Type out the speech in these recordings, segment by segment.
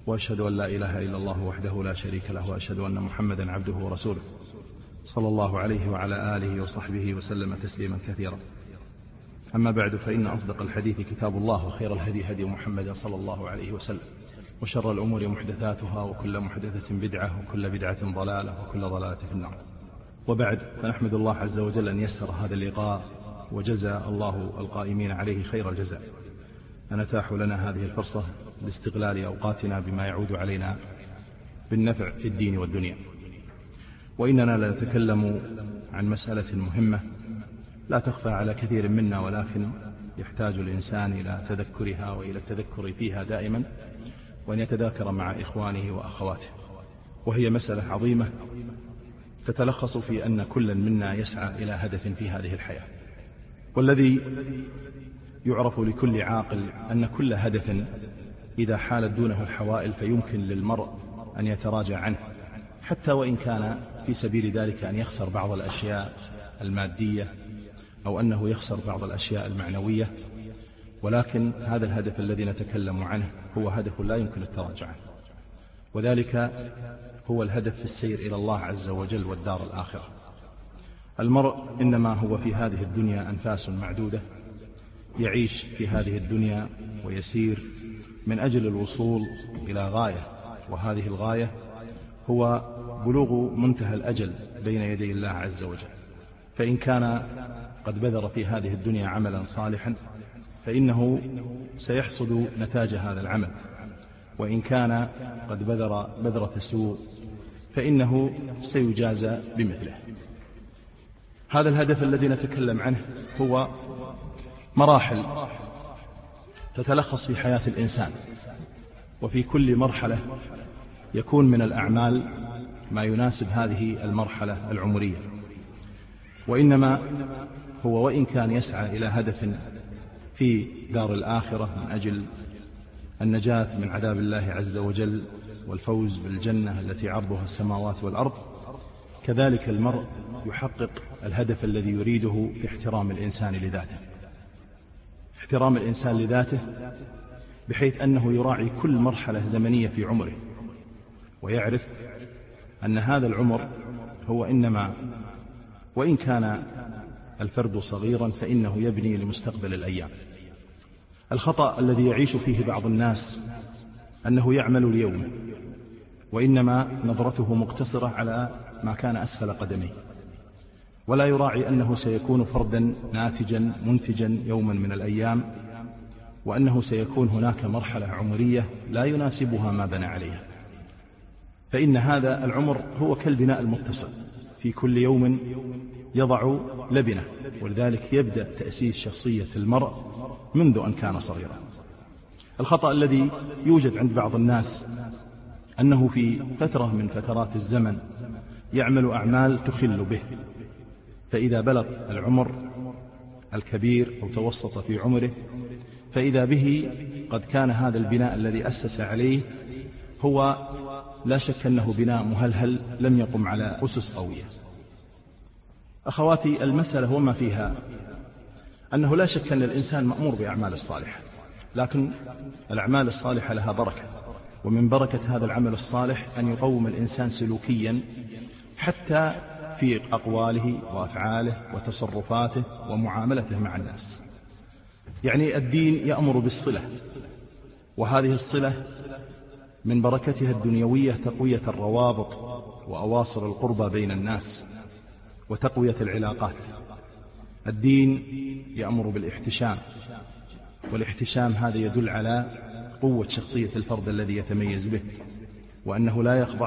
وأشهد أن لا إله إلا الله وحده لا شريك له، وأشهد أن محمدا عبده ورسوله صلى الله عليه وعلى آله وصحبه وسلم تسليما كثيرا. أما بعد، فإن أصدق الحديث كتاب الله، وخير الهدي هدي محمد صلى الله عليه وسلم، وشر الأمور محدثاتها، وكل محدثة بدعة، وكل بدعة ضلالة، وكل ضلالة في النار. وبعد، فنحمد الله عز وجل أن يسر هذا اللقاء، وجزى الله القائمين عليه خير الجزاء، أن أتاحوا لنا هذه الفرصة لاستغلال أوقاتنا بما يعود علينا بالنفع في الدين والدنيا. وإننا لنتكلم عن مسألة مهمة لا تخفى على كثير منا، ولكن يحتاج الإنسان إلى تذكرها وإلى التذكر فيها دائما، وأن يتذاكر مع إخوانه وأخواته. وهي مسألة عظيمة تتلخص في أن كل منا يسعى إلى هدف في هذه الحياة، والذي يعرف لكل عاقل أن كل هدف إذا حالت دونه الحوائل فيمكن للمرء أن يتراجع عنه، حتى وإن كان في سبيل ذلك أن يخسر بعض الأشياء المادية، أو أنه يخسر بعض الأشياء المعنوية. ولكن هذا الهدف الذي نتكلم عنه هو هدف لا يمكن التراجع عنه، وذلك هو الهدف في السير إلى الله عز وجل والدار الآخرة. المرء إنما هو في هذه الدنيا أنفاس معدودة، يعيش في هذه الدنيا ويسير من أجل الوصول إلى غاية، وهذه الغاية هو بلوغ منتهى الأجل بين يدي الله عز وجل. فإن كان قد بذر في هذه الدنيا عملا صالحا فإنه سيحصد نتاج هذا العمل، وإن كان قد بذر بذرة سوء فإنه سيجازى بمثله. هذا الهدف الذي نتكلم عنه هو مراحل تتلخص في حياة الإنسان، وفي كل مرحلة يكون من الأعمال ما يناسب هذه المرحلة العمرية. وإنما هو وإن كان يسعى إلى هدف في دار الآخرة من أجل النجاة من عذاب الله عز وجل والفوز بالجنة التي عرضها السماوات والأرض، كذلك المرء يحقق الهدف الذي يريده في احترام الإنسان لذاته، احترام الإنسان لذاته بحيث أنه يراعي كل مرحلة زمنية في عمره، ويعرف أن هذا العمر هو إنما وإن كان الفرد صغيرا فإنه يبني لمستقبل الأيام. الخطأ الذي يعيش فيه بعض الناس أنه يعمل اليوم، وإنما نظرته مقتصرة على ما كان أسفل قدميه، ولا يراعي أنه سيكون فردا ناتجا منتجا يوما من الأيام، وأنه سيكون هناك مرحلة عمرية لا يناسبها ما بنى عليها. فإن هذا العمر هو كالبناء المتصل، في كل يوم يضع لبنة، ولذلك يبدأ تأسيس شخصية المرء منذ أن كان صغيرا. الخطأ الذي يوجد عند بعض الناس أنه في فترة من فترات الزمن يعمل أعمال تخل به، فإذا بلغ العمر الكبير أو توسط في عمره فإذا به قد كان هذا البناء الذي أسس عليه هو لا شك أنه بناء مهلهل لم يقم على أسس قوية. أخواتي، المسألة وما فيها أنه لا شك أن الإنسان مأمور بأعمال الصالحة، لكن الأعمال الصالحة لها بركة، ومن بركة هذا العمل الصالح أن يقوم الإنسان سلوكيا حتى في أقواله وأفعاله وتصرفاته ومعاملته مع الناس. يعني الدين يأمر بالصلة، وهذه الصلة من بركتها الدنيوية تقوية الروابط وأواصر القربى بين الناس وتقوية العلاقات. الدين يأمر بالاحتشام، والاحتشام هذا يدل على قوة شخصية الفرد الذي يتميز به، وأنه لا يخضع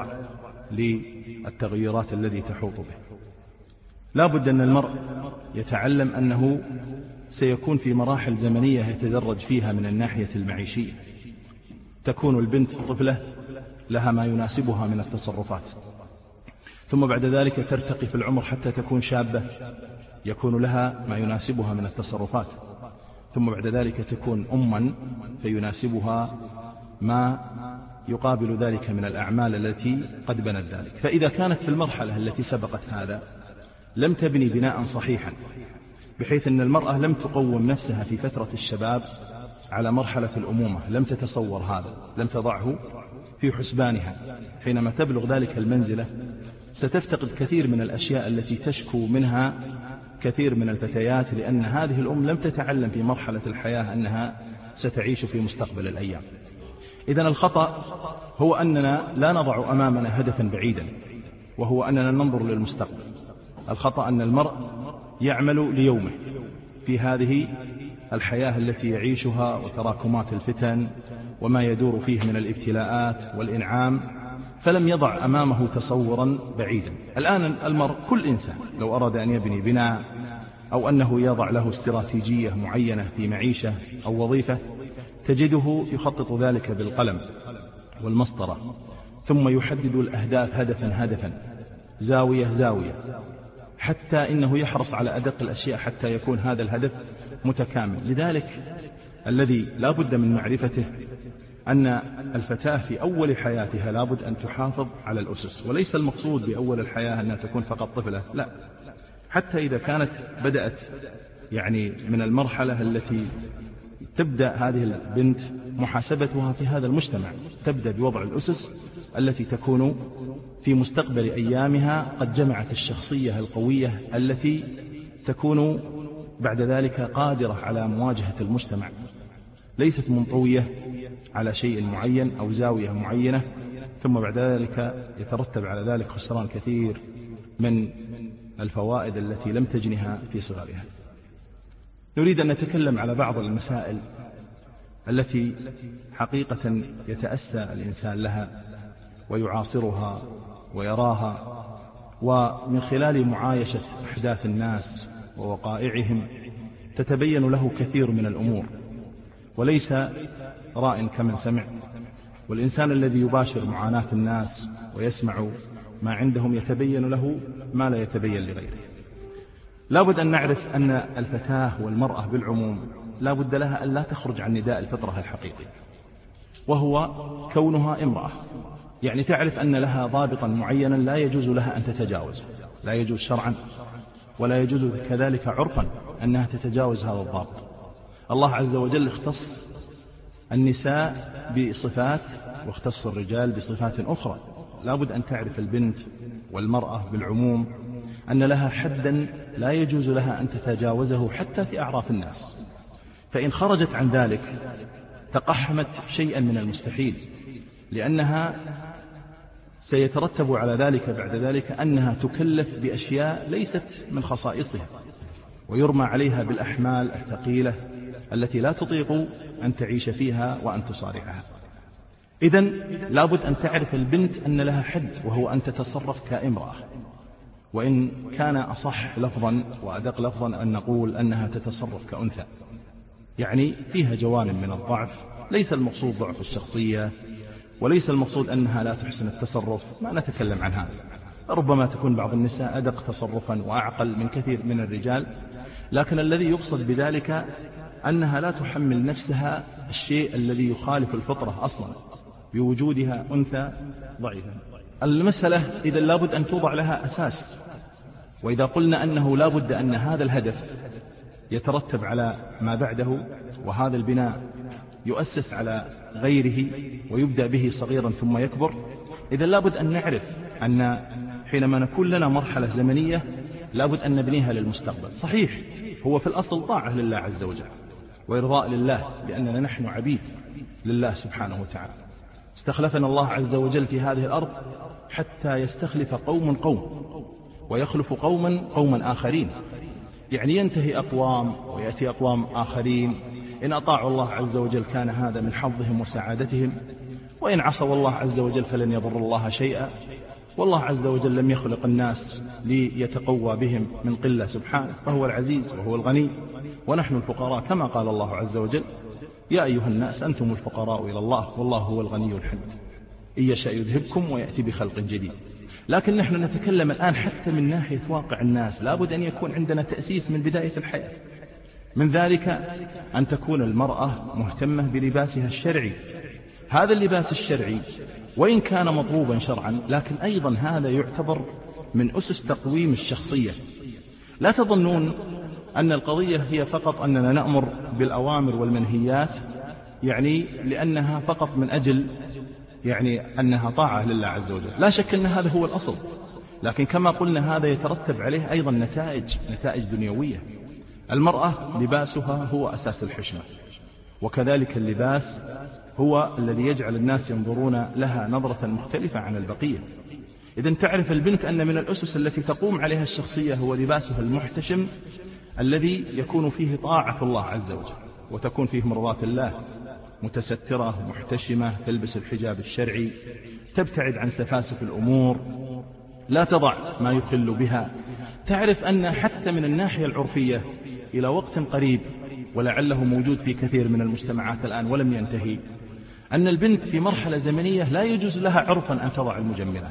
للتغيرات التي تحوط به. لا بد أن المرء يتعلم أنه سيكون في مراحل زمنية يتدرج فيها من الناحية المعيشية. تكون البنت طفلة لها ما يناسبها من التصرفات، ثم بعد ذلك ترتقي في العمر حتى تكون شابة يكون لها ما يناسبها من التصرفات، ثم بعد ذلك تكون أما فيناسبها ما يقابل ذلك من الأعمال التي قد بنت ذلك. فإذا كانت في المرحلة التي سبقت هذا لم تبني بناء صحيحا، بحيث أن المرأة لم تقوم نفسها في فترة الشباب على مرحلة الأمومة لم تتصور هذا، لم تضعه في حسبانها، حينما تبلغ ذلك المنزلة ستفتقد كثير من الأشياء التي تشكو منها كثير من الفتيات، لأن هذه الأم لم تتعلم في مرحلة الحياة أنها ستعيش في مستقبل الأيام. إذن الخطأ هو أننا لا نضع أمامنا هدفا بعيدا، وهو أننا ننظر للمستقبل. الخطأ أن المرء يعمل ليومه في هذه الحياة التي يعيشها وتراكمات الفتن وما يدور فيه من الابتلاءات والإنعام، فلم يضع أمامه تصورا بعيدا. الآن المرء كل إنسان لو أراد أن يبني بناء أو أنه يضع له استراتيجية معينة في معيشة أو وظيفة، تجده يخطط ذلك بالقلم والمسطرة، ثم يحدد الأهداف هدفا هدفا، زاوية زاوية، حتى إنه يحرص على أدق الأشياء حتى يكون هذا الهدف متكامل. لذلك الذي لا بد من معرفته أن الفتاة في أول حياتها لا بد أن تحافظ على الأسس، وليس المقصود بأول الحياة أنها تكون فقط طفلة، لا، حتى إذا كانت بدأت من المرحلة التي تبدأ هذه البنت محاسبتها في هذا المجتمع، تبدأ بوضع الأسس التي تكون في مستقبل أيامها قد جمعت الشخصية القوية التي تكون بعد ذلك قادرة على مواجهة المجتمع، ليست منطوية على شيء معين أو زاوية معينة، ثم بعد ذلك يترتب على ذلك خسران كثير من الفوائد التي لم تجنها في صغرها. نريد أن نتكلم على بعض المسائل التي حقيقة يتأسى الإنسان لها ويعاصرها ويراها، ومن خلال معايشة أحداث الناس ووقائعهم تتبين له كثير من الأمور، وليس راء كمن سمع. والإنسان الذي يباشر معاناة الناس ويسمع ما عندهم يتبين له ما لا يتبين لغيره. لا بد أن نعرف أن الفتاة والمرأة بالعموم لا بد لها أن لا تخرج عن نداء الفطرة الحقيقي، وهو كونها امرأة، يعني تعرف أن لها ضابطا معينا لا يجوز لها أن تتجاوز، لا يجوز شرعا ولا يجوز كذلك عرفا أنها تتجاوز هذا الضابط. الله عز وجل اختص النساء بصفات واختص الرجال بصفات أخرى. لا بد أن تعرف البنت والمرأة بالعموم أن لها حدا لا يجوز لها أن تتجاوزه حتى في أعراف الناس، فإن خرجت عن ذلك تقحمت شيئا من المستحيل، لأنها سيترتب على ذلك بعد ذلك أنها تكلف بأشياء ليست من خصائصها، ويرمى عليها بالأحمال الثقيلة التي لا تطيق أن تعيش فيها وأن تصارعها. إذن لابد أن تعرف البنت أن لها حد، وهو أن تتصرف كامرأة، وإن كان أصح لفظا وأدق لفظا أن نقول أنها تتصرف كأنثى، يعني فيها جوانب من الضعف. ليس المقصود ضعف الشخصية، وليس المقصود أنها لا تحسن التصرف، ما نتكلم عن هذا. ربما تكون بعض النساء أدق تصرفا وأعقل من كثير من الرجال، لكن الذي يقصد بذلك أنها لا تحمل نفسها الشيء الذي يخالف الفطرة أصلا بوجودها أنثى ضعيفة. المسألة إذا لابد أن توضع لها أساس، وإذا قلنا أنه لابد أن هذا الهدف يترتب على ما بعده، وهذا البناء يؤسس على غيره ويبدأ به صغيرا ثم يكبر، إذا لابد أن نعرف أن حينما نكون لنا مرحلة زمنية لابد أن نبنيها للمستقبل. صحيح هو في الأصل طاعة لله عز وجل وإرضاء لله، لأننا نحن عبيد لله سبحانه وتعالى. استخلفنا الله عز وجل في هذه الأرض حتى يستخلف قوم ويخلف قوما آخرين، يعني ينتهي أقوام ويأتي أقوام آخرين. إن أطاعوا الله عز وجل كان هذا من حظهم وسعادتهم، وإن عصوا الله عز وجل فلن يضر الله شيئا. والله عز وجل لم يخلق الناس ليتقوى بهم من قلة سبحانه، فهو العزيز وهو الغني ونحن الفقراء، كما قال الله عز وجل: يا أيها الناس أنتم الفقراء إلى الله والله هو الغني الحميد إن يشاء يذهبكم ويأتي بخلق جديد. لكن نحن نتكلم الآن حتى من ناحية واقع الناس، لابد أن يكون عندنا تأسيس من بداية الحياة. من ذلك أن تكون المرأة مهتمة بلباسها الشرعي. هذا اللباس الشرعي وإن كان مطلوبا شرعا، لكن أيضا هذا يعتبر من أسس تقويم الشخصية. لا تظنون أن القضية هي فقط أننا نأمر بالأوامر والمنهيات يعني لأنها فقط من أجل يعني أنها طاعة لله عز وجل. لا شك أن هذا هو الأصل، لكن كما قلنا هذا يترتب عليه أيضا نتائج دنيوية. المرأة لباسها هو أساس الحشمة، وكذلك اللباس هو الذي يجعل الناس ينظرون لها نظرة مختلفة عن البقية. إذن تعرف البنت أن من الأسس التي تقوم عليها الشخصية هو لباسها المحتشم الذي يكون فيه طاعة الله عز وجل، وتكون فيه مرضاة الله، متسترة محتشمة، تلبس الحجاب الشرعي، تبتعد عن سفاسف الأمور، لا تضع ما يخل بها. تعرف أن حتى من الناحية العرفية إلى وقت قريب، ولعله موجود في كثير من المجتمعات الآن ولم ينتهي، أن البنت في مرحلة زمنية لا يجوز لها عرفا أن تضع المجملات.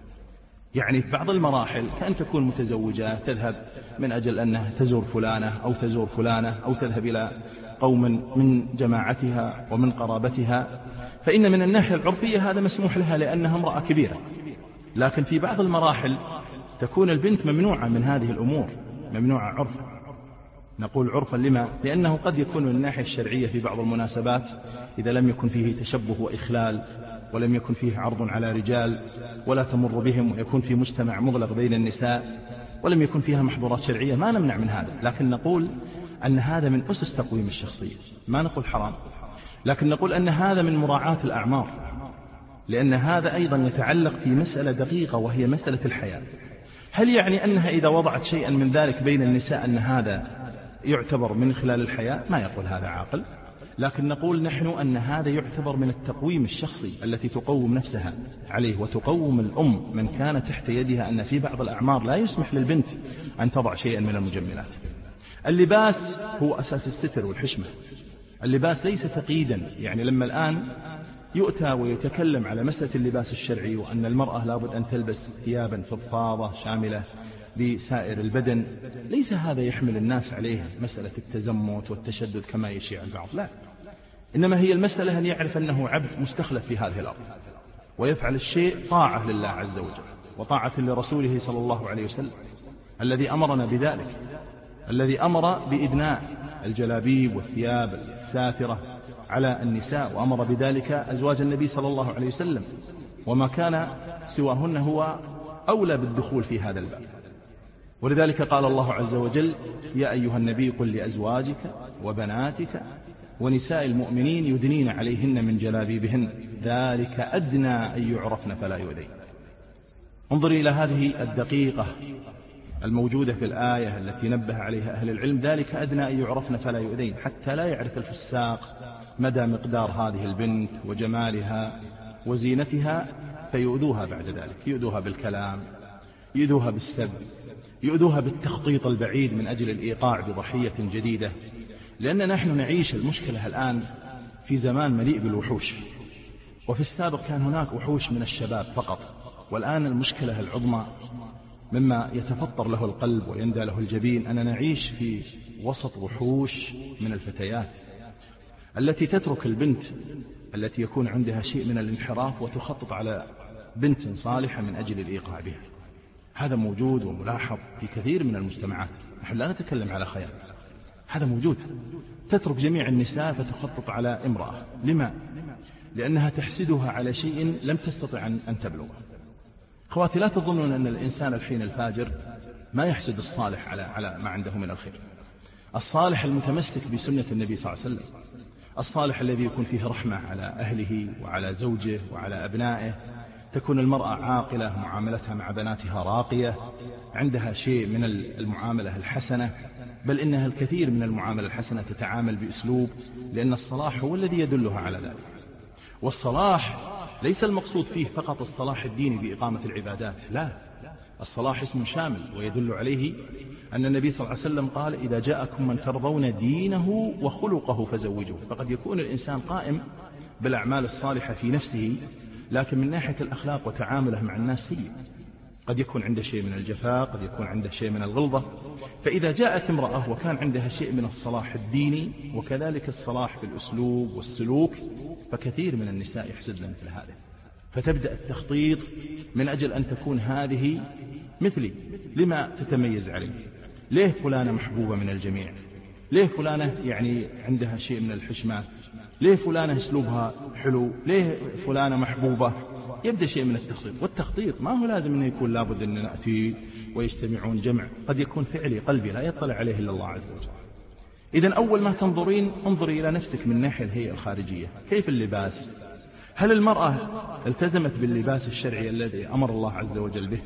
يعني في بعض المراحل كأن تكون متزوجة تذهب من أجل أنها تزور فلانة أو تزور فلانة أو تذهب إلى قوم من جماعتها ومن قرابتها، فإن من الناحية العرفية هذا مسموح لها لأنها امرأة كبيرة. لكن في بعض المراحل تكون البنت ممنوعة من هذه الأمور، ممنوعة عرفا. نقول عرفا لما؟ لأنه قد يكون من الناحية الشرعية في بعض المناسبات إذا لم يكن فيه تشبه وإخلال، ولم يكن فيه عرض على رجال ولا تمر بهم، ويكون في مجتمع مغلق بين النساء، ولم يكن فيها محظورات شرعية، ما نمنع من هذا. لكن نقول أن هذا من أسس تقويم الشخصية، ما نقول حرام، لكن نقول أن هذا من مراعاة الأعمار، لأن هذا أيضا يتعلق في مسألة دقيقة وهي مسألة الحياة. هل يعني أنها إذا وضعت شيئا من ذلك بين النساء أن هذا يعتبر من خلال الحياة؟ ما يقول هذا عاقل، لكن نقول نحن أن هذا يعتبر من التقويم الشخصي التي تقوم نفسها عليه، وتقوم الأم من كان تحت يدها أن في بعض الأعمار لا يسمح للبنت أن تضع شيئا من المجملات. اللباس هو أساس الستر والحشمة، اللباس ليس تقييدا. يعني لما الآن يؤتى ويتكلم على مسألة اللباس الشرعي وأن المرأة لابد أن تلبس ثيابا فضفاضة شاملة بسائر البدن، ليس هذا يحمل الناس عليه مسألة التزمت والتشدد كما يشيع البعض، لا، إنما هي المسألة أن يعرف أنه عبد مستخلف في هذه الأرض، ويفعل الشيء طاعة لله عز وجل وطاعة لرسوله صلى الله عليه وسلم الذي أمرنا بذلك، الذي أمر بإدناء الجلابيب والثياب الساترة على النساء، وأمر بذلك أزواج النبي صلى الله عليه وسلم، وما كان سواهن هو أولى بالدخول في هذا الباب. ولذلك قال الله عز وجل: يا أيها النبي قل لأزواجك وبناتك ونساء المؤمنين يدنين عليهن من جلابيبهن ذلك أدنى أن يعرفن فلا يؤذين. انظري إلى هذه الدقيقة الموجودة في الآية التي نبه عليها أهل العلم، ذلك أدنى أن يعرفن فلا يؤذين، حتى لا يعرف الفساق مدى مقدار هذه البنت وجمالها وزينتها فيؤذوها بعد ذلك، يؤذوها بالكلام، يؤذوها بالسب، يؤذوها بالتخطيط البعيد من أجل الإيقاع بضحية جديدة. لأننا نحن نعيش المشكلة الآن في زمان مليء بالوحوش، وفي السابق كان هناك وحوش من الشباب فقط، والآن المشكلة العظمى مما يتفطر له القلب ويندى له الجبين أننا نعيش في وسط وحوش من الفتيات التي تترك البنت التي يكون عندها شيء من الانحراف وتخطط على بنت صالحة من أجل الإيقاع بها. هذا موجود وملاحظ في كثير من المجتمعات، نحن لا نتكلم على خيال، هذا موجود. تترك جميع النساء فتخطط على امرأة، لما؟ لأنها تحسدها على شيء لم تستطع أن تبلغه. أخواتي، لا تظنون أن الإنسان الحين الفاجر ما يحسد الصالح على ما عنده من الخير. الصالح المتمسك بسنة النبي صلى الله عليه وسلم، الصالح الذي يكون فيه رحمة على أهله وعلى زوجه وعلى أبنائه، تكون المرأة عاقلة، معاملتها مع بناتها راقية، عندها شيء من المعاملة الحسنة، بل إنها الكثير من المعاملة الحسنة تتعامل بأسلوب، لأن الصلاح هو الذي يدلها على ذلك. والصلاح ليس المقصود فيه فقط الصلاح الديني بإقامة العبادات، لا، الصلاح اسم شامل، ويدل عليه أن النبي صلى الله عليه وسلم قال: إذا جاءكم من ترضون دينه وخلقه فزوجوه. فقد يكون الإنسان قائم بالأعمال الصالحة في نفسه، لكن من ناحية الأخلاق وتعامله مع الناس سيء، قد يكون عنده شيء من الجفاء، قد يكون عنده شيء من الغلظة. فإذا جاءت امرأة وكان عندها شيء من الصلاح الديني وكذلك الصلاح في الأسلوب والسلوك، فكثير من النساء يحسدن مثل هذا، فتبدأ التخطيط من أجل أن تكون هذه مثلي، لما تتميز عليه؟ ليه فلانة محبوبة من الجميع؟ ليه فلانة يعني عندها شيء من الحشمات؟ ليه فلانة أسلوبها حلو، ليه فلانة محبوبة. يبدأ شيء من التخطيط، والتخطيط ما هو لازم أنه يكون لابد أن نأتي ويجتمعون جمع، قد يكون فعلي قلبي لا يطلع عليه إلا الله عز وجل. إذن أول ما تنظرين انظري إلى نفسك من ناحية الهيئة الخارجية، كيف اللباس؟ هل المرأة التزمت باللباس الشرعي الذي أمر الله عز وجل به؟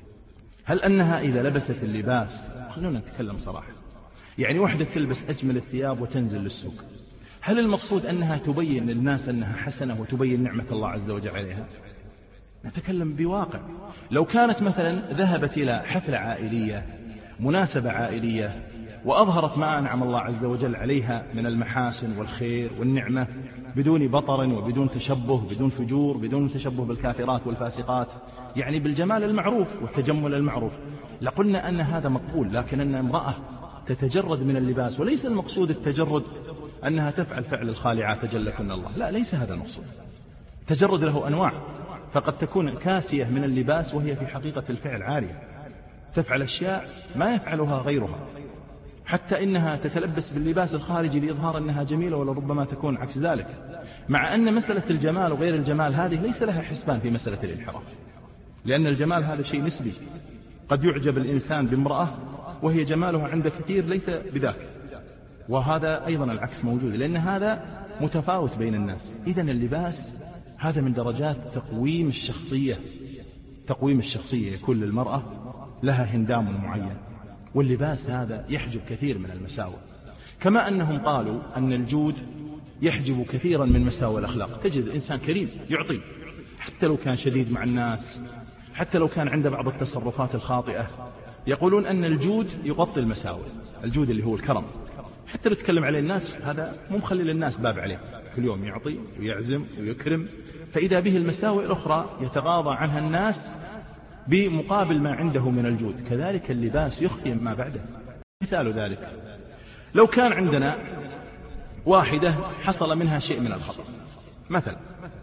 هل أنها إذا لبست اللباس، خلونا نتكلم صراحة، يعني واحدة تلبس أجمل الثياب وتنزل للسوق، هل المقصود أنها تبين للناس أنها حسنة وتبين نعمة الله عز وجل عليها؟ نتكلم بواقع. لو كانت مثلا ذهبت إلى حفلة عائلية، مناسبة عائلية، وأظهرت ما أنعم الله عز وجل عليها من المحاسن والخير والنعمة بدون بطر وبدون تشبه، بدون فجور، بدون تشبه بالكافرات والفاسقات، يعني بالجمال المعروف والتجمل المعروف، لقلنا أن هذا مقبول. لكن أن امرأة تتجرد من اللباس، وليس المقصود التجرد أنها تفعل فعل الخالعات جلكن الله، لا، ليس هذا المقصود. تجرد له أنواع، فقد تكون كاسية من اللباس وهي في حقيقة الفعل عارية، تفعل أشياء ما يفعلها غيرها، حتى إنها تتلبس باللباس الخارجي لإظهار أنها جميلة، ولربما تكون عكس ذلك. مع أن مسألة الجمال وغير الجمال هذه ليس لها حسبان في مسألة الانحراف، لأن الجمال هذا شيء نسبي، قد يعجب الإنسان بامرأة وهي جمالها عند كثير ليس بذاك، وهذا أيضا العكس موجود، لأن هذا متفاوت بين الناس. إذن اللباس هذا من درجات تقويم الشخصية. تقويم الشخصية يكون للمرأة لها هندام معين، واللباس هذا يحجب كثير من المساوئ، كما أنهم قالوا أن الجود يحجب كثيرا من مساوئ الأخلاق. تجد إنسان كريم يعطي حتى لو كان شديد مع الناس، حتى لو كان عنده بعض التصرفات الخاطئة. يقولون أن الجود يغطي المساوئ، الجود اللي هو الكرم، حتى لو تكلم عليه الناس هذا مو مخلي للناس باب عليه، كل يوم يعطي ويعزم ويكرم، فإذا به المساوئ الأخرى يتغاضى عنها الناس بمقابل ما عنده من الجود. كذلك اللباس يخفي ما بعده. مثال ذلك لو كان عندنا واحدة حصل منها شيء من الخطأ مثلا،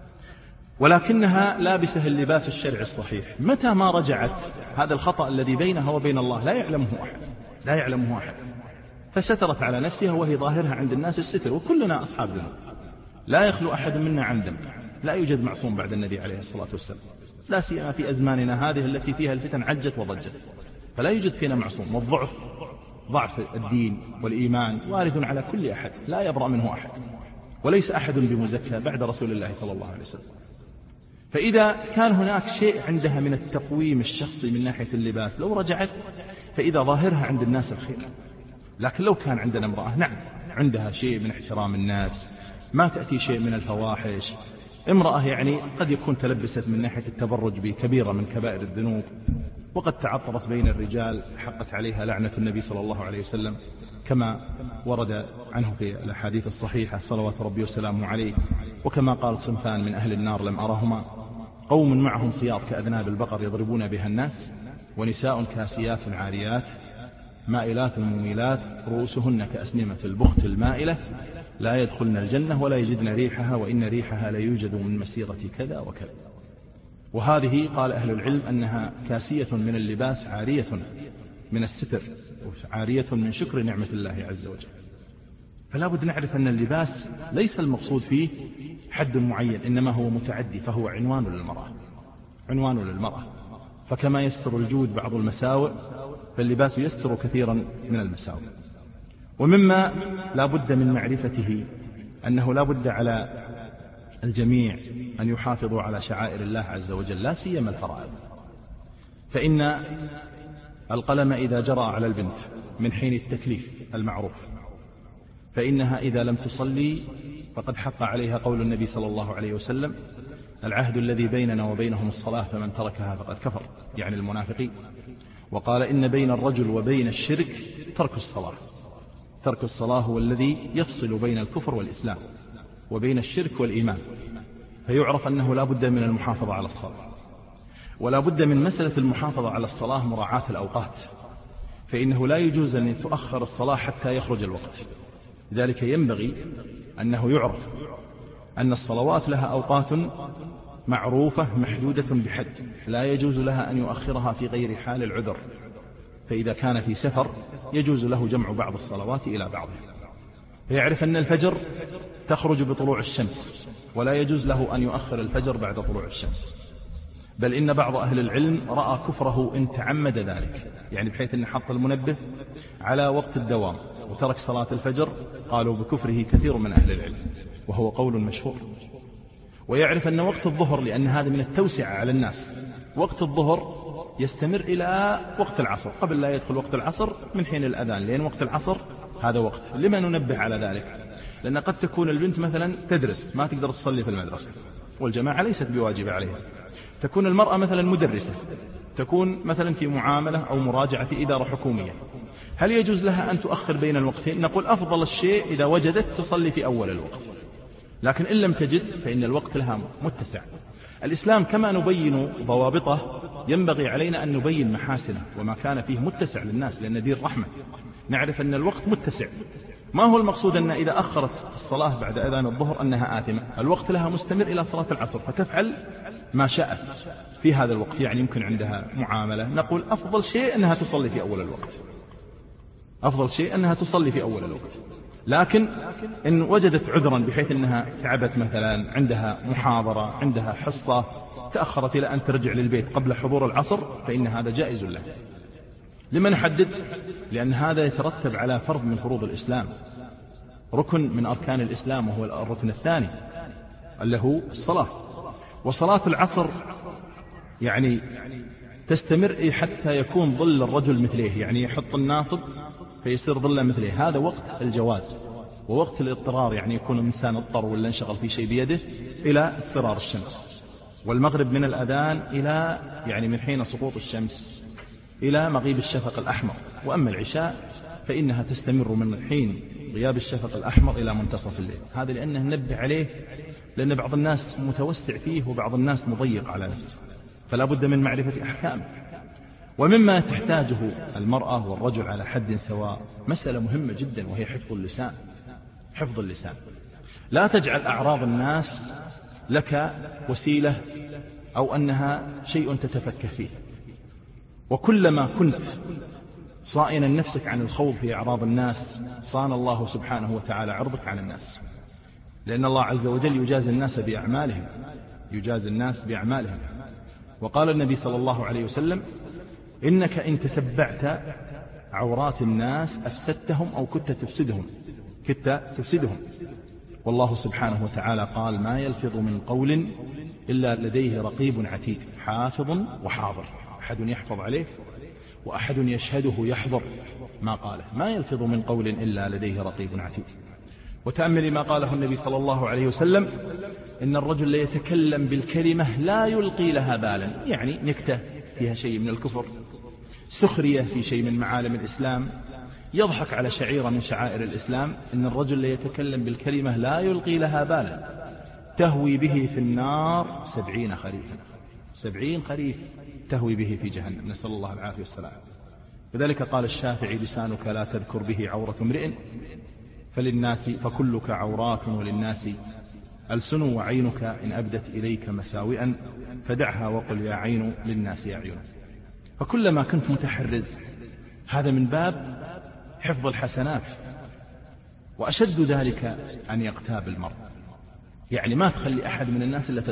ولكنها لابسه اللباس الشرعي الصحيح، متى ما رجعت هذا الخطأ الذي بينها وبين الله لا يعلمه أحد، لا يعلمه أحد، فسترت على نفسها وهي ظاهرها عند الناس الستر، وكلنا أصحاب ذنوب، لا يخلو أحد منا عن ذنب، لا يوجد معصوم بعد النبي عليه الصلاة والسلام، لا سيما في أزماننا هذه التي فيها الفتن عجت وضجت، فلا يوجد فينا معصوم. والضعف، ضعف الدين والإيمان وارد على كل أحد، لا يبرأ منه أحد، وليس أحد بمزكى بعد رسول الله صلى الله عليه وسلم. فإذا كان هناك شيء عندها من التقويم الشخصي من ناحية اللباس لو رجعت فإذا ظاهرها عند الناس الخير. لكن لو كان عندنا امرأة نعم عندها شيء من احترام الناس، ما تأتي شيء من الفواحش، امرأة يعني قد يكون تلبست من ناحية التبرج بكبيرة من كبائر الذنوب، وقد تعطرت بين الرجال حقت عليها لعنة النبي صلى الله عليه وسلم كما ورد عنه في الأحاديث الصحيحة صلوات ربي وسلامه عليه، وكما قال صنفان من أهل النار لم أرهما، قوم معهم سياط كأذناب البقر يضربون بها الناس، ونساء كاسيات عاريات مائلات مميلات رؤوسهن كأسنمة البخت المائلة لا يدخلن الجنة ولا يجدن ريحها وإن ريحها لا يوجد من مسيرة كذا وكذا. وهذه قال أهل العلم أنها كاسية من اللباس عارية من الستر، عارية من شكر نعمة الله عز وجل. فلا بد نعرف أن اللباس ليس المقصود فيه حد معين، إنما هو متعدي، فهو عنوان للمرأة، عنوان للمرأة. فكما يستر الجود بعض المساوئ فاللباس يستر كثيرا من المساوئ. ومما لا بد من معرفته أنه لا بد على الجميع أن يحافظوا على شعائر الله عز وجل، لا سيما الفرائض. فإن القلم إذا جرى على البنت من حين التكليف المعروف فإنها إذا لم تصلي فقد حق عليها قول النبي صلى الله عليه وسلم: العهد الذي بيننا وبينهم الصلاة فمن تركها فقد كفر، يعني المنافقين. وقال: إن بين الرجل وبين الشرك ترك الصلاة. ترك الصلاة هو الذي يفصل بين الكفر والإسلام وبين الشرك والإيمان، فيعرف أنه لا بد من المحافظة على الصلاة، ولا بد من مسألة المحافظة على الصلاة مراعاة الأوقات، فإنه لا يجوز أن تؤخر الصلاة حتى يخرج الوقت. لذلك ينبغي أنه يعرف أن الصلوات لها أوقات معروفة محدودة بحد، لا يجوز لها أن يؤخرها في غير حال العذر. فإذا كان في سفر يجوز له جمع بعض الصلوات إلى بعضها، فيعرف أن الفجر تخرج بطلوع الشمس، ولا يجوز له أن يؤخر الفجر بعد طلوع الشمس، بل إن بعض أهل العلم رأى كفره إن تعمد ذلك، يعني بحيث أن حط المنبه على وقت الدوام وترك صلاة الفجر، قالوا بكفره كثير من أهل العلم، وهو قول مشهور. ويعرف أن وقت الظهر، لأن هذا من التوسعة على الناس، وقت الظهر يستمر إلى وقت العصر، قبل لا يدخل وقت العصر من حين الأذان، لأن وقت العصر هذا وقت. لما ننبه على ذلك؟ لأن قد تكون البنت مثلا تدرس، ما تقدر تصلي في المدرسة، والجماعة ليست بواجبة عليها. تكون المرأة مثلا مدرسة، تكون مثلا في معاملة أو مراجعة في إدارة حكومية، هل يجوز لها أن تؤخر بين الوقتين؟ نقول أفضل الشيء إذا وجدت تصلي في أول الوقت، لكن إن لم تجد فإن الوقت لها متسع. الإسلام كما نبين ضوابطه ينبغي علينا أن نبين محاسنه وما كان فيه متسع للناس، لأن دين رحمة. نعرف أن الوقت متسع، ما هو المقصود أن إذا أخرت الصلاة بعد أذان الظهر أنها آثمة، الوقت لها مستمر إلى صلاة العصر، فتفعل ما شاءت في هذا الوقت. يعني يمكن عندها معاملة، نقول أفضل شيء أنها تصلي في أول الوقت، أفضل شيء أنها تصلي في أول الوقت. لكن إن وجدت عذرا بحيث أنها تعبت، مثلا عندها محاضرة، عندها حصة، تأخرت إلى أن ترجع للبيت قبل حضور العصر، فإن هذا جائز له. لما نحدد؟ لأن هذا يترتب على فرض من فروض الإسلام، ركن من أركان الإسلام، وهو الركن الثاني اللي هو الصلاة. وصلاة العصر يعني تستمر حتى يكون ظل الرجل مثليه، يعني يحط الناصب فيصير ظله مثليه، هذا وقت الجواز. ووقت الاضطرار يعني يكون الإنسان اضطر ولا انشغل في شيء بيده إلى اضطرار الشمس. والمغرب من الأذان إلى يعني من حين سقوط الشمس إلى مغيب الشفق الأحمر. وأما العشاء فإنها تستمر من حين غياب الشفق الأحمر إلى منتصف الليل. هذا لأنه ننبه عليه، لأن بعض الناس متوسع فيه وبعض الناس مضيق على نفسه، فلا بد من معرفة أحكامه. ومما تحتاجه المرأة والرجل على حد سواء مسألة مهمة جدا، وهي حفظ اللسان. حفظ اللسان، لا تجعل أعراض الناس لك وسيلة أو أنها شيء تتفكه فيه. وكلما كنت صائنا نفسك عن الخوض في أعراض الناس صان الله سبحانه وتعالى عرضك عن الناس، لأن الله عز وجل يجازي الناس بأعمالهم، يجازي الناس بأعمالهم. وقال النبي صلى الله عليه وسلم: إنك إن تتبعت عورات الناس أفسدتهم أو كدت تفسدهم. والله سبحانه وتعالى قال: ما يلفظ من قول إلا لديه رقيب عتيد حافظ وحاضر، أحد يحفظ عليه وأحد يشهده يحضر ما قاله، ما يلفظ من قول إلا لديه رقيب عتيد. وتأمل ما قاله النبي صلى الله عليه وسلم: إن الرجل ليتكلم بالكلمة لا يلقي لها بالا، يعني نكتة فيها شيء من الكفر، سخرية في شيء من معالم الإسلام، يضحك على شعيرة من شعائر الإسلام. إن الرجل ليتكلم بالكلمة لا يلقي لها بالا تهوي به في النار 70 خريفا، 70 خريف تهوي به في جهنم، نسأل الله العافية والسلام. لذلك قال الشافعي: لسانك لا تذكر به عورة امرئ فللناس فكلك عورات وللناس ألسن، وعينك إن أبدت إليك مساوئا فدعها وقل يا عين للناس يا عيون. فكلما كنت متحرز، هذا من باب حفظ الحسنات. وأشد ذلك أن يغتاب المرء، يعني ما تخلي أحد من الناس إلا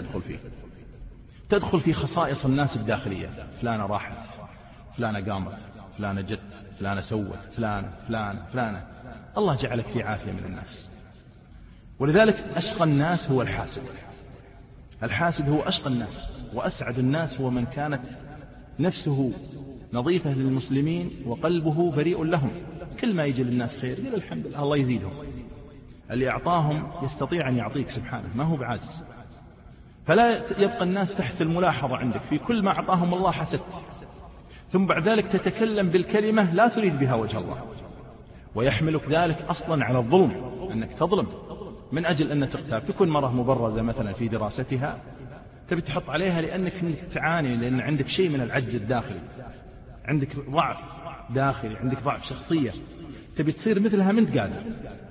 تدخل في خصائص الناس الداخلية، فلانة راحت، فلانة قامت، فلانة جت، فلانة سوت، فلانة. الله جعلك في عافية من الناس. ولذلك أشقى الناس هو الحاسد. الحاسد هو أشقى الناس، وأسعد الناس هو من كانت نفسه نظيفة للمسلمين وقلبه بريء لهم. كل ما يجي للناس خير يقول الحمد لله، الله يزيدهم. اللي أعطاهم يستطيع أن يعطيك سبحانه، ما هو بعاجز. فلا يبقى الناس تحت الملاحظة عندك، في كل ما أعطاهم الله حسدت، ثم بعد ذلك تتكلم بالكلمة لا تريد بها وجه الله، ويحملك ذلك أصلا على الظلم، أنك تظلم من أجل أن تغتاب. تكون مرة مبرزة مثلا في دراستها، تبي تحط عليها لأنك تعاني، لأن عندك شيء من العجز الداخلي، عندك ضعف داخلي، عندك ضعف شخصية، تبي تصير مثلها من قادر.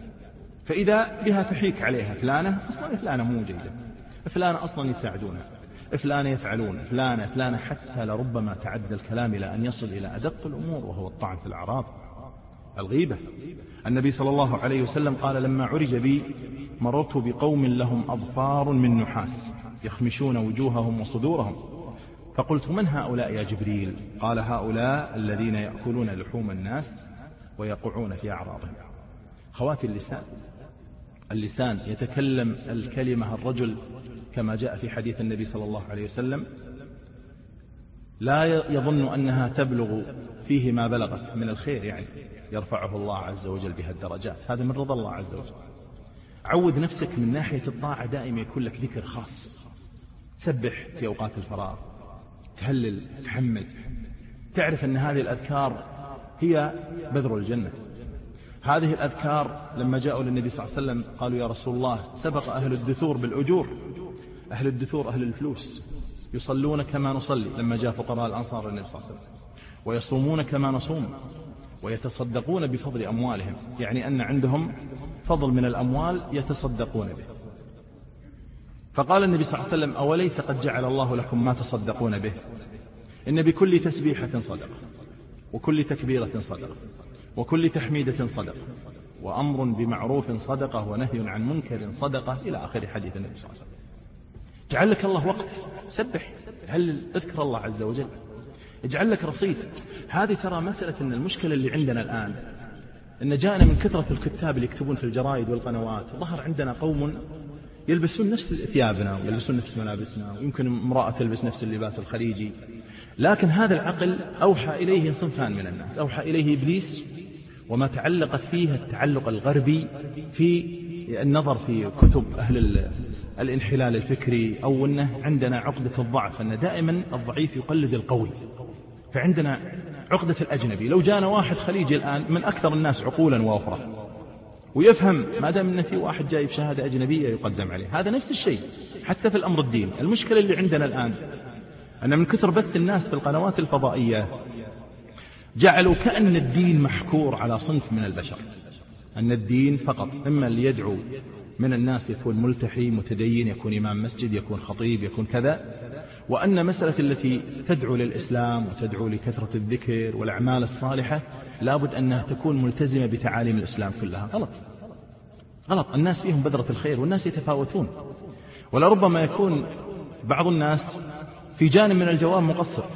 فإذا بها تحيك عليها فلانة، أصلا فلانة مو جيدة، فلانة أصلا يساعدونها، فلانة يفعلون، فلانة حتى لربما تعدى الكلام إلى أن يصل إلى أدق الأمور، وهو الطعن في الأعراض. الغيبة. النبي صلى الله عليه وسلم قال لما عرج بي مررت بقوم لهم أظفار من نحاس يخمشون وجوههم وصدورهم، فقلت من هؤلاء يا جبريل؟ قال هؤلاء الذين يأكلون لحوم الناس ويقعون في أعراضهم. خواتي اللسان يتكلم الكلمة الرجل كما جاء في حديث النبي صلى الله عليه وسلم لا يظن أنها تبلغ فيه ما بلغت من الخير، يعني يرفعه الله عز وجل بها الدرجات، هذا من رضا الله عز وجل. عود نفسك من ناحية الطاعة دائما يكون لك ذكر خاص، سبح في أوقات الفراغ، تهلل، تحمد، تعرف أن هذه الأذكار هي بذر الجنة. هذه الأذكار لما جاءوا للنبي صلى الله عليه وسلم قالوا يا رسول الله سبق أهل الدثور بالأجور، أهل الدثور أهل الفلوس يصلون كما نصلي لما جاء فقراء الأنصار للنبي صلى الله عليه وسلم، ويصومون كما نصوم، ويتصدقون بفضل أموالهم، يعني أن عندهم فضل من الأموال يتصدقون به. فقال النبي صلى الله عليه وسلم أوليس قد جعل الله لكم ما تصدقون به؟ إن بكل تسبيحة صدقة، وكل تكبيرة صدقة، وكل تحميدة صدقة، وأمر بمعروف صدقة، ونهي عن منكر صدقة، إلى آخر حديث النبي صلى الله عليه وسلم. اجعل لك الله وقت، سبح، هل اذكر الله عز وجل، اجعل لك رصيد. هذه ترى مسألة أن المشكلة اللي عندنا الآن أن جاءنا من كثرة الكتاب اللي يكتبون في الجرائد والقنوات، ظهر عندنا قوم يلبسون نفس ثيابنا ويلبسون نفس ملابسنا، ويمكن امرأة تلبس نفس اللباس الخليجي، لكن هذا العقل أوحى إليه صنفان من الناس، أوحى إليه إبليس وما تعلقت فيه التعلق الغربي في النظر في كتب أهل الانحلال الفكري، أو أنه عندنا عقدة الضعف، أن دائما الضعيف يقلد القوي، فعندنا عقدة الأجنبي. لو جانا واحد خليجي الآن من أكثر الناس عقولا ووفرة ويفهم ما دام أن في واحد جايب شهادة أجنبية يقدم عليه، هذا نفس الشيء حتى في الأمر الديني. المشكلة اللي عندنا الآن أن من كثر بث الناس في القنوات الفضائية جعلوا كأن الدين محكور على صنف من البشر، أن الدين فقط إما اللي يدعو من الناس يكون ملتحي متدين، يكون إمام مسجد، يكون خطيب، يكون كذا، وأن مسألة التي تدعو للإسلام وتدعو لكثرة الذكر والأعمال الصالحة لابد أنها تكون ملتزمة بتعاليم الإسلام كلها. غلط. الناس فيهم بذرة الخير والناس يتفاوتون، ولربما يكون بعض الناس في جانب من الجوانب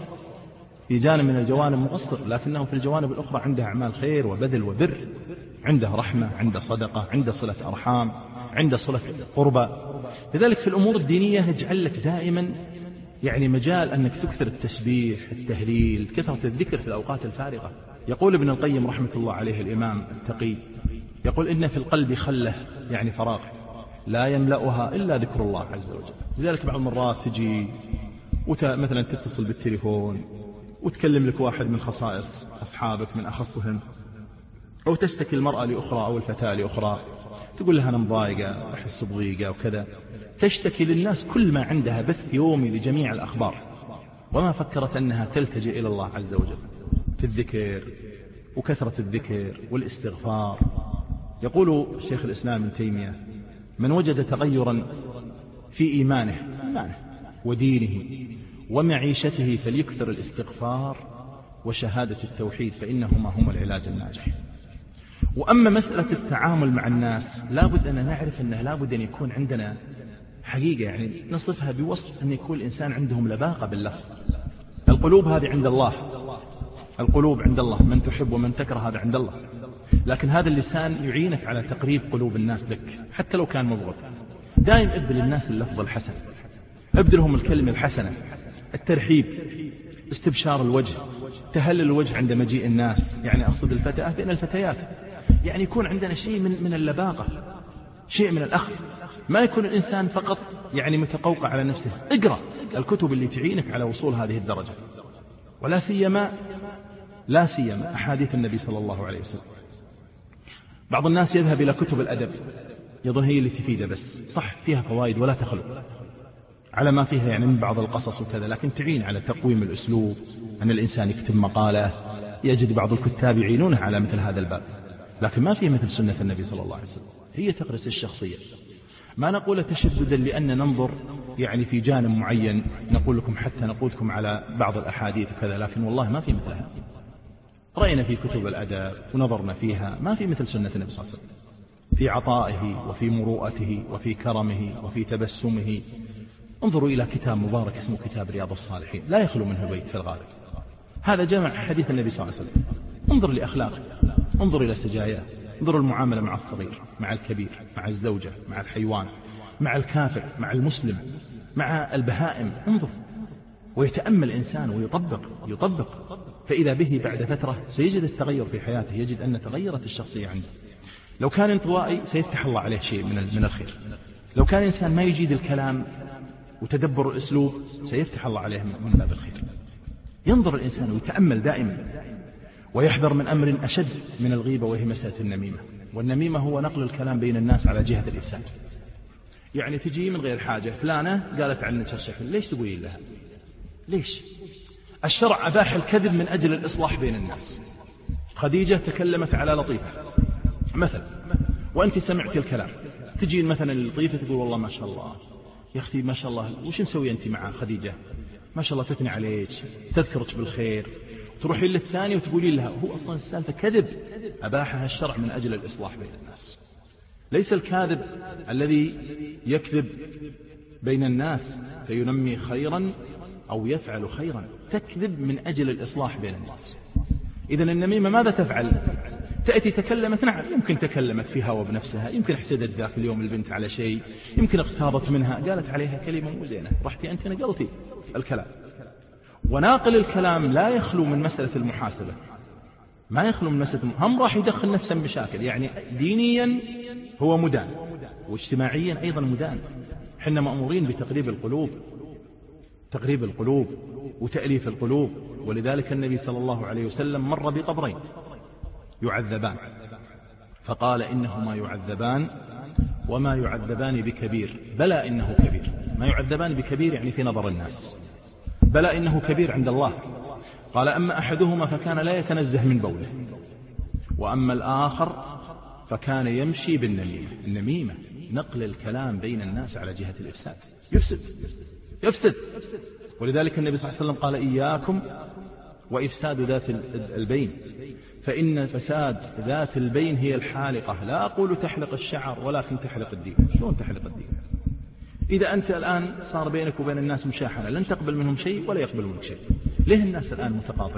مقصر، لكنه في الجوانب الأخرى عنده أعمال خير وبذل وبر، عنده رحمة، عنده صدقة، عنده صلة أرحام، عنده صلة قربة. لذلك في الأمور الدينية اجعل لك دائما يعني مجال أنك تكثر التسبيح، التهليل، كثرة الذكر في الأوقات الفارغة. يقول ابن القيم رحمة الله عليه الإمام التقي، يقول إن في القلب خلة، يعني فراغ، لا يملأها إلا ذكر الله عز وجل. لذلك بعض المرات تجي مثلا تتصل بالتليفون وتكلم لك واحد من خصائص أصحابك من أخصهم، أو تشتكي المرأة لأخرى أو الفتاة لأخرى، تقول لها أنا مضايقة، أحس بضيقة وكذا، تشتكي للناس كل ما عندها بث يومي لجميع الأخبار، وما فكرت أنها تلتجئ إلى الله عز وجل في الذكر وكثرة الذكر والاستغفار. يقول شيخ الإسلام ابن تيمية من وجد تغيرا في إيمانه ودينه ومعيشته فليكثر الاستغفار وشهادة التوحيد، فإنهما هما العلاج الناجح. وأما مسألة التعامل مع الناس لابد أن نعرف أنه لابد أن يكون عندنا حقيقة، يعني نصفها بوصف أن يكون الإنسان عندهم لباقة باللفظ. القلوب هذه عند الله، القلوب عند الله، من تحب ومن تكره هذا عند الله، لكن هذا اللسان يعينك على تقريب قلوب الناس لك حتى لو كان مبغض. دائم ابدل الناس اللفظ الحسن، ابدلهم الكلمة الحسنة، الترحيب، استبشار الوجه، تهلل الوجه عند مجيء الناس، يعني أقصد الفتاة بين الفتيات، يعني يكون عندنا شيء من اللباقة، شيء من الأخذ، ما يكون الإنسان فقط يعني متقوقع على نفسه. اقرأ الكتب اللي تعينك على وصول هذه الدرجة، ولا سيما أحاديث النبي صلى الله عليه وسلم. بعض الناس يذهب إلى كتب الأدب يظن هي اللي تفيده، بس صح فيها فوائد ولا تخلو على ما فيها يعني من بعض القصص وكذا، لكن تعين على تقويم الأسلوب، أن الإنسان يكتب مقالة، يجد بعض الكتاب يعينونه على مثل هذا الباب، لكن ما فيه مثل سنة النبي صلى الله عليه وسلم، هي تغرس الشخصية. ما نقول تشددا لأن ننظر يعني في جانب معين، نقول لكم حتى نقول لكم على بعض الأحاديث وكذا، لكن والله ما في مثلها. رأينا في كتب الأدب ونظرنا فيها ما في مثل سنة النبي صلى الله عليه وسلم في عطائه وفي مروءته وفي كرمه وفي تبسمه. انظروا إلى كتاب مبارك اسمه كتاب رياض الصالحين، لا يخلو منه بيت في الغالب. هذا جمع حديث النبي صلى الله عليه وسلم. انظر لأخلاقه، انظر إلى سجاياه، انظر المعاملة مع الصغير، مع الكبير، مع الزوجة، مع الحيوان، مع الكافر، مع المسلم، مع البهائم. انظر ويتأمل الإنسان ويطبق فإذا به بعد فترة سيجد التغير في حياته، يجد أن تغيرت الشخصية عنده. لو كان انطوائي سيفتح الله عليه شيء من الخير. لو كان إنسان ما يجيد الكلام وتدبر الأسلوب سيفتح الله عليه من باب الخير. ينظر الإنسان ويتأمل دائما ويحذر من أمر أشد من الغيبة، وهي مسألة النميمة. والنميمة هو نقل الكلام بين الناس على جهة الإفساد. يعني تجي من غير حاجة، فلانة قالت عنك الشكل، ليش تقولين لها؟ ليش؟ الشرع أباح الكذب من أجل الإصلاح بين الناس. خديجة تكلمت على لطيفة مثلا، وأنت سمعت الكلام، تجي مثلا اللطيفة تقول والله ما شاء الله يا أختي ما شاء الله، وش نسوي أنت مع خديجة؟ ما شاء الله تثني عليك، تذكرك بالخير. تروحين للثاني وتقولين لها هو أصلا السالفة كذب أباحها الشرع من أجل الإصلاح بين الناس. ليس الكاذب الذي يكذب بين الناس فينمي خيرا أو يفعل خيرا، تكذب من أجل الإصلاح بين الناس. إذن النميمة ماذا تفعل؟ تأتي تكلمت، نعم يمكن تكلمت في هوى بنفسها، يمكن حسدت ذاك اليوم البنت على شيء، يمكن اغتاظت منها، قالت عليها كلمة مو زينة، رحتي أنت نقلتي الكلام. وناقل الكلام لا يخلو من مسألة المحاسبة، ما يخلو من مسألة هم راح يدخل نفسه بمشاكل. يعني دينيا هو مدان، واجتماعيا أيضا مدان. حنا مأمورين بتقريب القلوب، تقريب القلوب وتأليف القلوب. ولذلك النبي صلى الله عليه وسلم مر بقبرين يعذبان فقال إنهما يعذبان وما يعذبان بكبير، بلى إنه كبير. ما يعذبان بكبير يعني في نظر الناس، بلى إنه كبير عند الله. قال أما أحدهما فكان لا يتنزه من بوله، وأما الآخر فكان يمشي بالنميمة. النميمة نقل الكلام بين الناس على جهة الإفساد، يفسد. ولذلك النبي صلى الله عليه وسلم قال إياكم وإفساد ذات البين، فإن فساد ذات البين هي الحالقة. لا أقول تحلق الشعر ولكن تحلق الدين. شلون تحلق الدين؟ إذا أنت الآن صار بينك وبين الناس مشاحنة، لن تقبل منهم شيء ولا يقبل منك شيء. ليه الناس الآن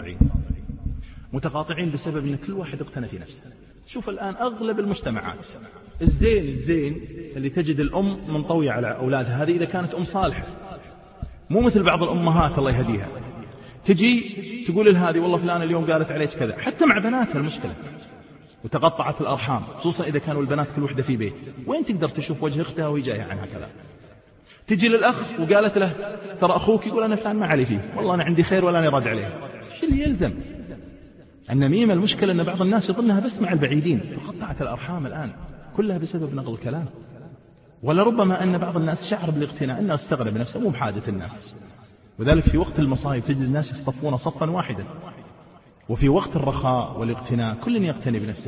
متقاطعين بسبب أن كل واحد اقتنى في نفسه. شوف الآن أغلب المجتمعات الزين اللي تجد الأم منطوية على أولادها، هذه إذا كانت أم صالحة، مو مثل بعض الأمهات الله يهديها تجي تقول لهذه والله فلان اليوم قالت عليك كذا. حتى مع بناتها المشكلة، وتقطعت الأرحام، خصوصا إذا كانوا البنات كل وحدة في بيت. وين تقدر تشوف وجه أختها وهي جاية عنها كلام؟ تجي للأخ وقالت له ترى أخوك يقول أنا فلان ما علي فيه، والله أنا عندي خير ولا أنا راد عليه. شو اللي يلزم؟ النميمة المشكلة أن بعض الناس يظنها بس مع البعيدين. وقطعت الأرحام الآن كلها بسبب نقل الكلام. ولربما أن بعض الناس شعر بالاقتناء، الناس استغرب نفسه مو بحاجة الناس. وذلك في وقت المصائب تجد الناس يصطفون صفا واحدا، وفي وقت الرخاء والاقتناء كل يقتني بنفسه.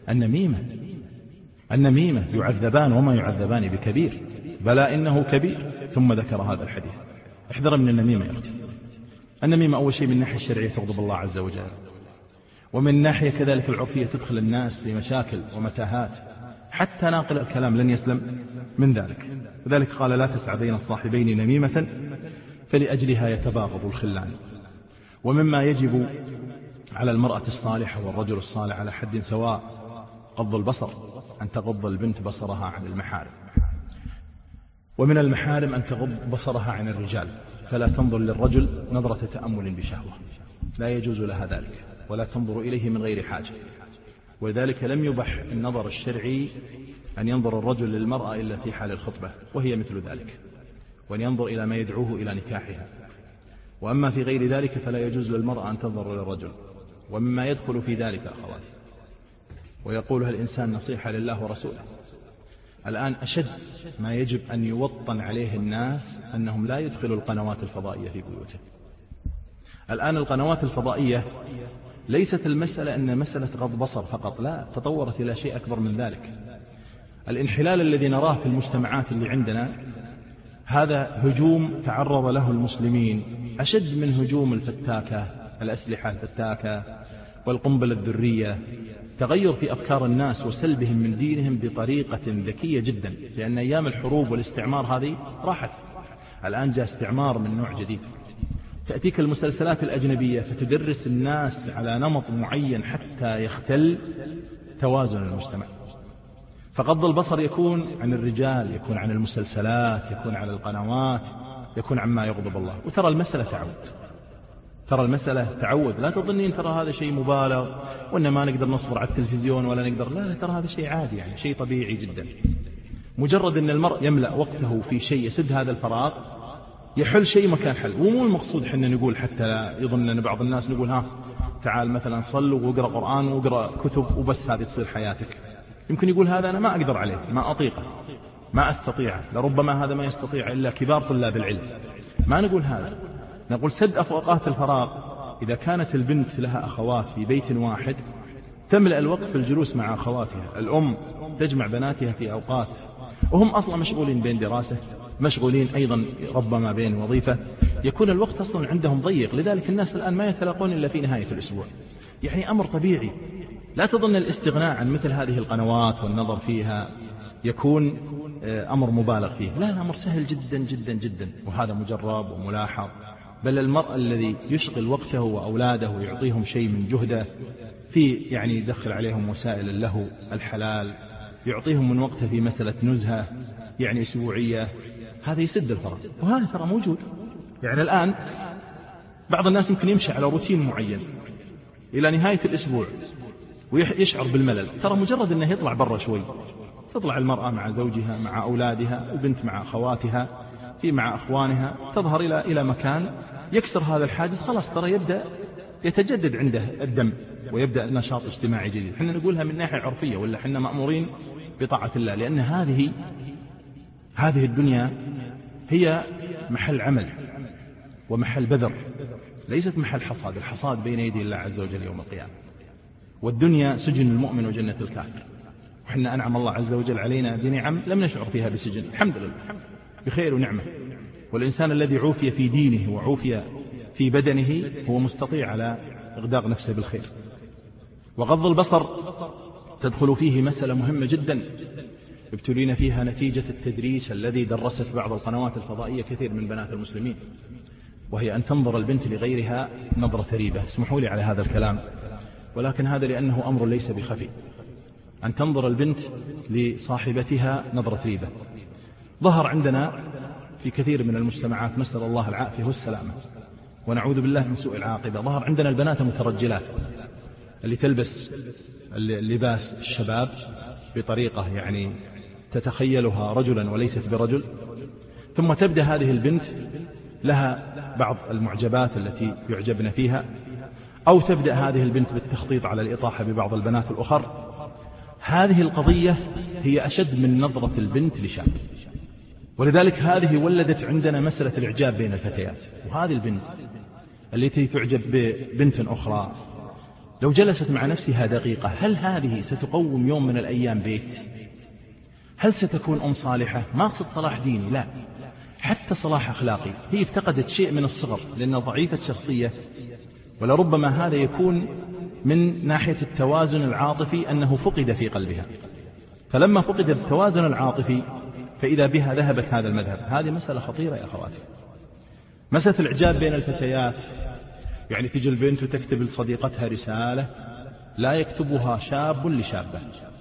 النميمة يعذبان وما يعذبان بكبير، بلى إنه كبير. ثم ذكر هذا الحديث. احذر من النميمة يا أختي. النميمة أول شيء من الناحية الشرعية تغضب الله عز وجل، ومن ناحية كذلك العرفية تدخل الناس في مشاكل ومتاهات، حتى ناقل الكلام لن يسلم من ذلك. وذلك قال لا تسع بين الصاحبين نميمة فلأجلها يتباغض الخلان. ومما يجب على المرأة الصالحة والرجل الصالح على حد سواء غض البصر، أن تغض البنت بصرها عن المحارم، ومن المحارم أن تغض بصرها عن الرجال، فلا تنظر للرجل نظرة تأمل بشهوة، لا يجوز لها ذلك، ولا تنظر إليه من غير حاجة. ولذلك لم يبح النظر الشرعي أن ينظر الرجل للمرأة إلا في حال الخطبة، وهي مثل ذلك، وأن ينظر إلى ما يدعوه إلى نكاحها. وأما في غير ذلك فلا يجوز للمرأة أن تنظر للرجل. ومما يدخل في ذلك أخواتي، ويقولها الإنسان نصيحة لله ورسوله، الآن أشد ما يجب أن يوطن عليه الناس أنهم لا يدخلوا القنوات الفضائية في بيوتهم. الآن القنوات الفضائية ليست المسألة أن مسألة غض بصر فقط، لا، تطورت إلى شيء أكبر من ذلك. الانحلال الذي نراه في المجتمعات اللي عندنا هذا هجوم تعرض له المسلمين أشد من هجوم الفتاكة، الأسلحة الفتاكة والقنبلة الذرية، تغير في أفكار الناس وسلبهم من دينهم بطريقة ذكية جدا، لأن أيام الحروب والاستعمار هذه راحت. الآن جاء استعمار من نوع جديد. تأتيك المسلسلات الأجنبية فتدرس الناس على نمط معين حتى يختل توازن المجتمع. فغض البصر يكون عن الرجال، يكون عن المسلسلات، يكون عن القنوات، يكون عما يغضب الله. وترى المسألة تعود. لا تظنين ترى هذا شيء مبالغ وإن ما نقدر نصبر على التلفزيون ولا نقدر، لا ترى هذا شيء عادي، يعني شيء طبيعي جدا. مجرد أن المرء يملأ وقته في شيء يسد هذا الفراغ، يحل شيء مكان حل. ومو المقصود حنا نقول حتى لا يظن أن بعض الناس نقول تعال مثلا صل واقرأ قرآن واقرأ كتب وبس هذه تصير حياتك. يمكن يقول هذا أنا ما أقدر عليه، ما أطيقه، ما أستطيعه، لربما هذا ما يستطيع إلا كبار طلاب العلم. ما نقول هذا، نقول سد أوقات الفراغ. إذا كانت البنت لها أخوات في بيت واحد تملأ الوقت في الجلوس مع أخواتها. الأم تجمع بناتها في أوقات وهم أصلا مشغولين بين دراسة، مشغولين أيضا ربما بين وظيفة، يكون الوقت أصلا عندهم ضيق. لذلك الناس الآن ما يتلاقون إلا في نهاية الأسبوع، يعني أمر طبيعي. لا تظن الاستغناء عن مثل هذه القنوات والنظر فيها يكون أمر مبالغ فيه، لا، الأمر سهل جدا جدا جدا، وهذا مجرب وملاحظ. بل المرء الذي يشغل وقته وأولاده ويعطيهم شيء من جهده في يعني يدخل عليهم وسائل اللهو الحلال، يعطيهم من وقته في مسألة نزهة يعني أسبوعية، هذا يسد الفراغ. وهذا ترى موجود. يعني الآن بعض الناس يمكن يمشي على روتين معين إلى نهاية الأسبوع ويشعر بالملل. ترى مجرد أنه يطلع برا شوي، تطلع المرأة مع زوجها مع أولادها، البنت مع أخواتها، في مع أخوانها، تظهر إلى مكان يكسر هذا الحاجز، خلاص ترى يبدأ يتجدد عنده الدم ويبدأ نشاط اجتماعي جديد. حنا نقولها من ناحية عرفية، ولا حنا مأمورين بطاعة الله، لأن هذه الدنيا هي محل عمل ومحل بذر، ليست محل حصاد. الحصاد بين يدي الله عز وجل يوم القيامة. والدنيا سجن المؤمن وجنة الكافر. وحنا أنعم الله عز وجل علينا بنعم لم نشعر فيها بسجن، الحمد لله، بخير ونعمة. والإنسان الذي عوفي في دينه وعوفي في بدنه هو مستطيع على إغداق نفسه بالخير. وغض البصر تدخل فيه مسألة مهمة جدا ابتلينا فيها نتيجة التدريس الذي درست بعض القنوات الفضائية كثير من بنات المسلمين، وهي أن تنظر البنت لغيرها نظرة ريبة. اسمحوا لي على هذا الكلام، ولكن هذا لأنه أمر ليس بخفي. أن تنظر البنت لصاحبتها نظرة ريبة ظهر عندنا في كثير من المجتمعات، نسأل الله العافية والسلامة ونعوذ بالله من سوء العاقبة. ظهر عندنا البنات المترجلات اللي تلبس اللباس الشباب بطريقة يعني تتخيلها رجلا وليست برجل، ثم تبدأ هذه البنت لها بعض المعجبات التي يعجبن فيها، أو تبدأ هذه البنت بالتخطيط على الإطاحة ببعض البنات الأخر. هذه القضية هي أشد من نظرة البنت لشاب، ولذلك هذه ولدت عندنا مسألة الإعجاب بين الفتيات. وهذه البنت التي تعجب ببنت أخرى لو جلست مع نفسها دقيقة، هل هذه ستقوم يوم من الأيام بيت؟ هل ستكون أم صالحة؟ ما أقصد صلاح ديني، لا، حتى صلاح أخلاقي. هي افتقدت شيء من الصغر لأنها ضعيفة شخصية، ولربما هذا يكون من ناحية التوازن العاطفي أنه فقد في قلبها. فلما فقد التوازن العاطفي فإذا بها ذهبت هذا المذهب. هذه مسألة خطيرة يا أخواتي. مسألة الإعجاب بين الفتيات، يعني تجي البنت وتكتب لصديقتها رسالة لا يكتبها شاب لشابة،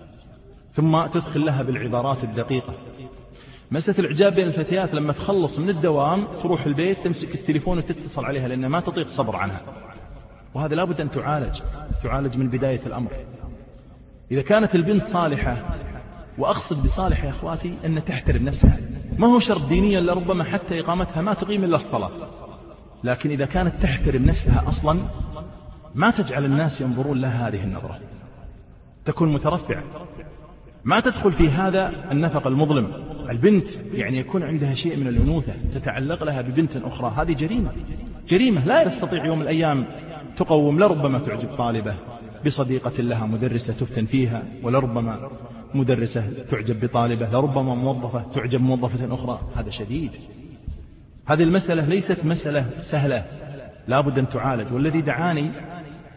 ثم تدخل لها بالعبارات الدقيقة. مسألة الإعجاب بين الفتيات لما تخلص من الدوام تروح البيت تمسك التليفون وتتصل عليها لأنها ما تطيق صبر عنها. وهذا لابد أن تعالج من بداية الأمر. إذا كانت البنت صالحة، وأقصد بصالح يا أخواتي أن تحترم نفسها، ما هو شرط دينيا، لربما حتى إقامتها ما تقيم إلا الصلاة، لكن إذا كانت تحترم نفسها أصلا ما تجعل الناس ينظرون لها هذه النظرة، تكون مترفعة، ما تدخل في هذا النفق المظلم. البنت يعني يكون عندها شيء من الأنوثة تتعلق لها ببنت أخرى، هذه جريمة لا تستطيع يوم الأيام تقوم. لربما تعجب طالبة بصديقة لها مدرسة تفتن فيها، ولربما مدرسة تعجب بطالبة، لربما موظفة تعجب موظفة أخرى. هذا شديد. هذه المسألة ليست مسألة سهلة، لابد أن تعالج. والذي دعاني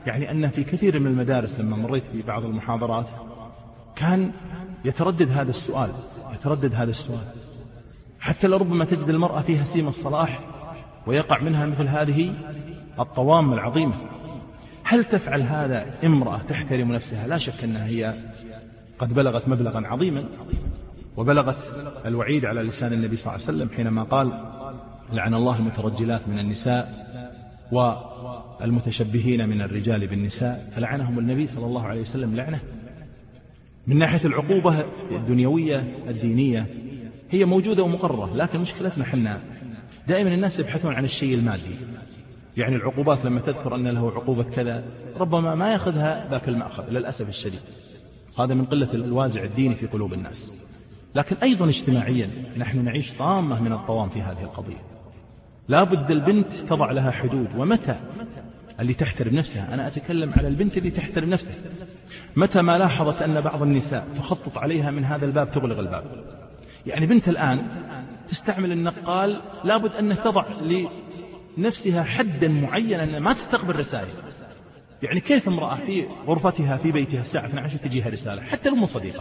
يعني أن في كثير من المدارس لما مريت في بعض المحاضرات كان يتردد هذا السؤال حتى لربما تجد المرأة فيها سيم الصلاح ويقع منها مثل هذه الطوام العظيمة. هل تفعل هذا امرأة تحترم نفسها؟ لا شك أنها هي قد بلغت مبلغا عظيما، وبلغت الوعيد على لسان النبي صلى الله عليه وسلم حينما قال: لعن الله المترجلات من النساء والمتشبهين من الرجال بالنساء. فلعنهم النبي صلى الله عليه وسلم لعنة. من ناحية العقوبة الدنيوية الدينية هي موجودة ومقررة، لكن مشكلتنا حنا دائما الناس يبحثون عن الشيء المادي. يعني العقوبات لما تذكر أن له عقوبة كذا ربما ما يأخذها ذاك المأخذ للأسف الشديد. هذا من قلة الوازع الديني في قلوب الناس. لكن أيضا اجتماعيا نحن نعيش طامة من الطوام في هذه القضية. لا بد البنت تضع لها حدود. ومتى اللي تحترم نفسها، أنا أتكلم على البنت اللي تحترم نفسها، متى ما لاحظت أن بعض النساء تخطط عليها من هذا الباب تغلق الباب. يعني بنت الآن تستعمل النقال، لابد أن تضع لنفسها حدا معينا أن ما تستقبل رسائل. يعني كيف امرأة في غرفتها في بيتها الساعة 12 تجيها رسالة حتى لو من صديقة،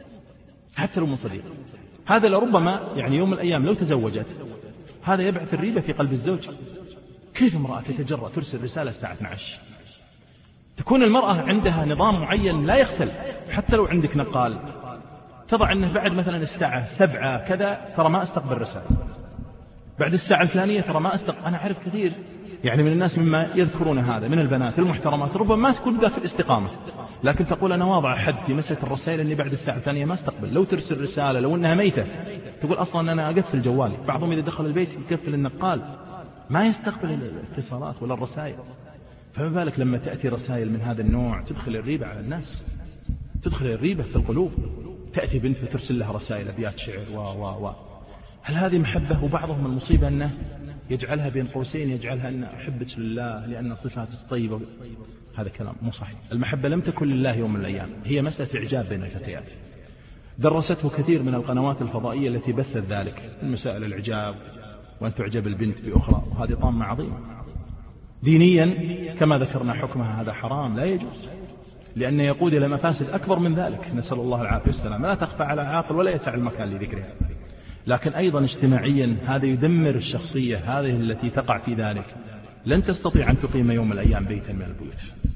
هذا لربما يعني يوم من الأيام لو تزوجت هذا يبعث الريبة في قلب الزوج. كيف امرأة تتجرأ ترسل رسالة الساعة 12؟ تكون المرأة عندها نظام معين لا يختل. حتى لو عندك نقال تضع أنه بعد مثلا الساعة 7 كذا ترى ما أستقبل رسائل، بعد الساعة الفلانية ترى ما أستقبل. أنا أعرف كثير يعني من الناس مما يذكرون هذا من البنات المحترمات ربما ما تكون ذات الاستقامة، لكن تقول أنا واضع حد في مسألة الرسائل أني بعد الساعة الثانية ما استقبل. لو ترسل رسالة لو أنها ميتة تقول أصلا أنا أقفل جوالي. بعضهم إذا دخل البيت يقفل النقال ما يستقبل الاتصالات ولا الرسائل، فما بالك لما تأتي رسائل من هذا النوع تدخل الريبة على الناس، تدخل الريبة في القلوب. تأتي بنت وترسل لها رسائل أبيات شعر هل هذه محبة؟ وبعضهم المصيبة أنه يجعلها بين قوسين يجعلها أن أحبك لله لأن صفات الطيبة. هذا كلام مو صحيح. المحبة لم تكن لله يوم من الأيام، هي مسألة إعجاب بين الفتيات. درسته كثير من القنوات الفضائية التي بثت ذلك المسائل الإعجاب وأن تعجب البنت بأخرى، وهذه طامة عظيمة. دينيا كما ذكرنا حكمها هذا حرام لا يجوز، لأن يقود إلى مفاسد أكبر من ذلك، نسأل الله العافية والسلام. لا تخفى على عاقل ولا يسع المكان لذكرها. لكن أيضا اجتماعيا هذا يدمر الشخصية هذه التي تقع في ذلك. لن تستطيع أن تقيم يوم من الأيام بيتا من البيوت.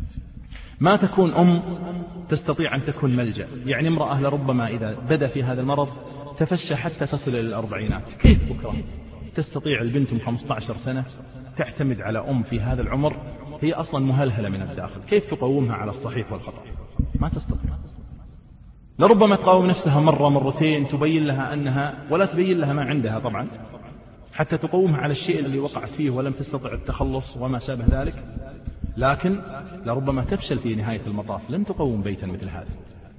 ما تكون أم تستطيع أن تكون ملجأ. يعني امرأة لربما إذا بدأ في هذا المرض تفشى حتى تصل إلى الأربعينات، كيف بكرة تستطيع البنت من 15 سنة تعتمد على أم في هذا العمر هي أصلا مهلهلة من الداخل؟ كيف تقومها على الصحيح والخطأ؟ ما تستطيع. لربما تقاوم نفسها مرة مرتين تبين لها أنها ولا تبين لها ما عندها طبعا حتى تقومها على الشيء اللي وقعت فيه ولم تستطع التخلص وما شابه ذلك، لكن لربما تفشل في نهاية المطاف. لن تقوم بيتا مثل هذا.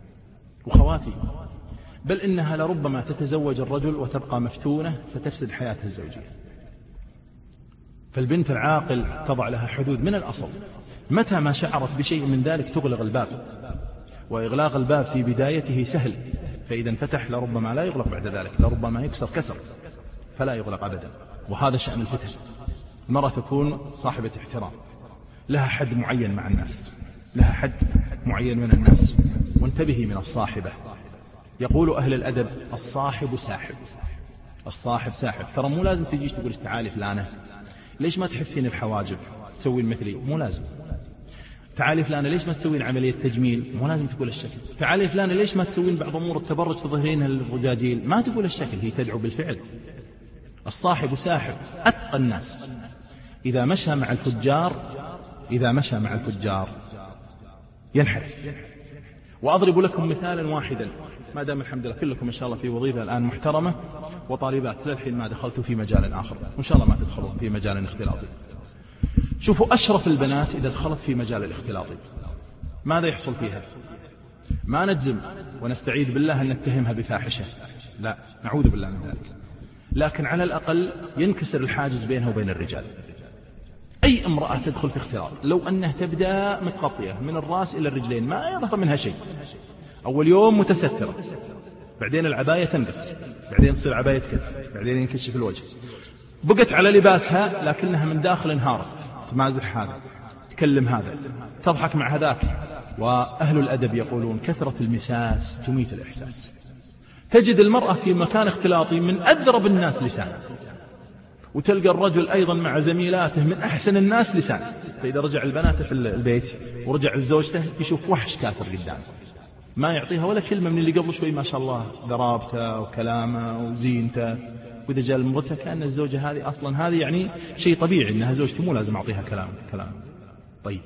وخواتي بل إنها لربما تتزوج الرجل وتبقى مفتونة فتفسد حياتها الزوجية. فالبنت العاقل تضع لها حدود من الأصل. متى ما شعرت بشيء من ذلك تغلق الباب، وإغلاق الباب في بدايته سهل، فإذا انفتح لربما لا يغلق بعد ذلك، لربما يكسر كسر فلا يغلق أبدا. وهذا شأن الفتن. المرأة تكون صاحبة احترام، لها حد معين مع الناس، لها حد معين من الناس. وانتبهي من الصاحبة. يقول أهل الأدب الصاحب ساحب، الصاحب ساحب. ترى مو لازم تجيش تقول تعالي فلانة ليش ما تحفين الحواجب تسوين مثلي، مو لازم. تعالي فلانة ليش ما تسوين عملية تجميل، مو لازم تقول الشكل. تعالي فلانة ليش ما تسوين بعض أمور التبرج تظهرينها للرجاجيل، ما تقول الشكل، هي تدعو بالفعل. الصاحب ساحب. أتقى الناس إذا مشى مع الفجار ينحرف. وأضرب لكم مثالا واحدا، ما دام الحمد لله كلكم إن شاء الله في وظيفة الآن محترمة وطالبات، للحين ما دخلتوا في مجال آخر، وإن شاء الله ما تدخلون في مجال اختلاطي. شوفوا أشرف البنات إذا دخلت في مجال الاختلاطي ماذا يحصل فيها؟ ما نجزم ونستعيذ بالله أن نتهمها بفاحشة، لا، نعوذ بالله من ذلك، لكن على الأقل ينكسر الحاجز بينها وبين الرجال. أي امرأة تدخل في اختلاط لو أنها تبدأ متغطية من الرأس إلى الرجلين ما يظهر منها شيء، أول يوم متسترة، بعدين العباية تنقص، بعدين تصير عباية كتف، بعدين ينكشف الوجه، بقت على لباسها لكنها من داخل انهارت، تمازح هذا تكلم هذا تضحك مع هذاك. وأهل الأدب يقولون كثرة المساس تميت الإحساس. تجد المرأة في مكان اختلاطي من أذرب الناس لسانا، وتلقى الرجل أيضا مع زميلاته من أحسن الناس لسانا. فإذا رجع البنات في البيت ورجع لزوجته يشوف وحش كافر قدامه، ما يعطيها ولا كلمة من اللي قبل شوي ما شاء الله ضرابته وكلامه وزينته. وإذا جاء لمرته كأن الزوجة هذه أصلا هذه يعني شيء طبيعي أنها زوجتي، مو لازم أعطيها كلام. طيب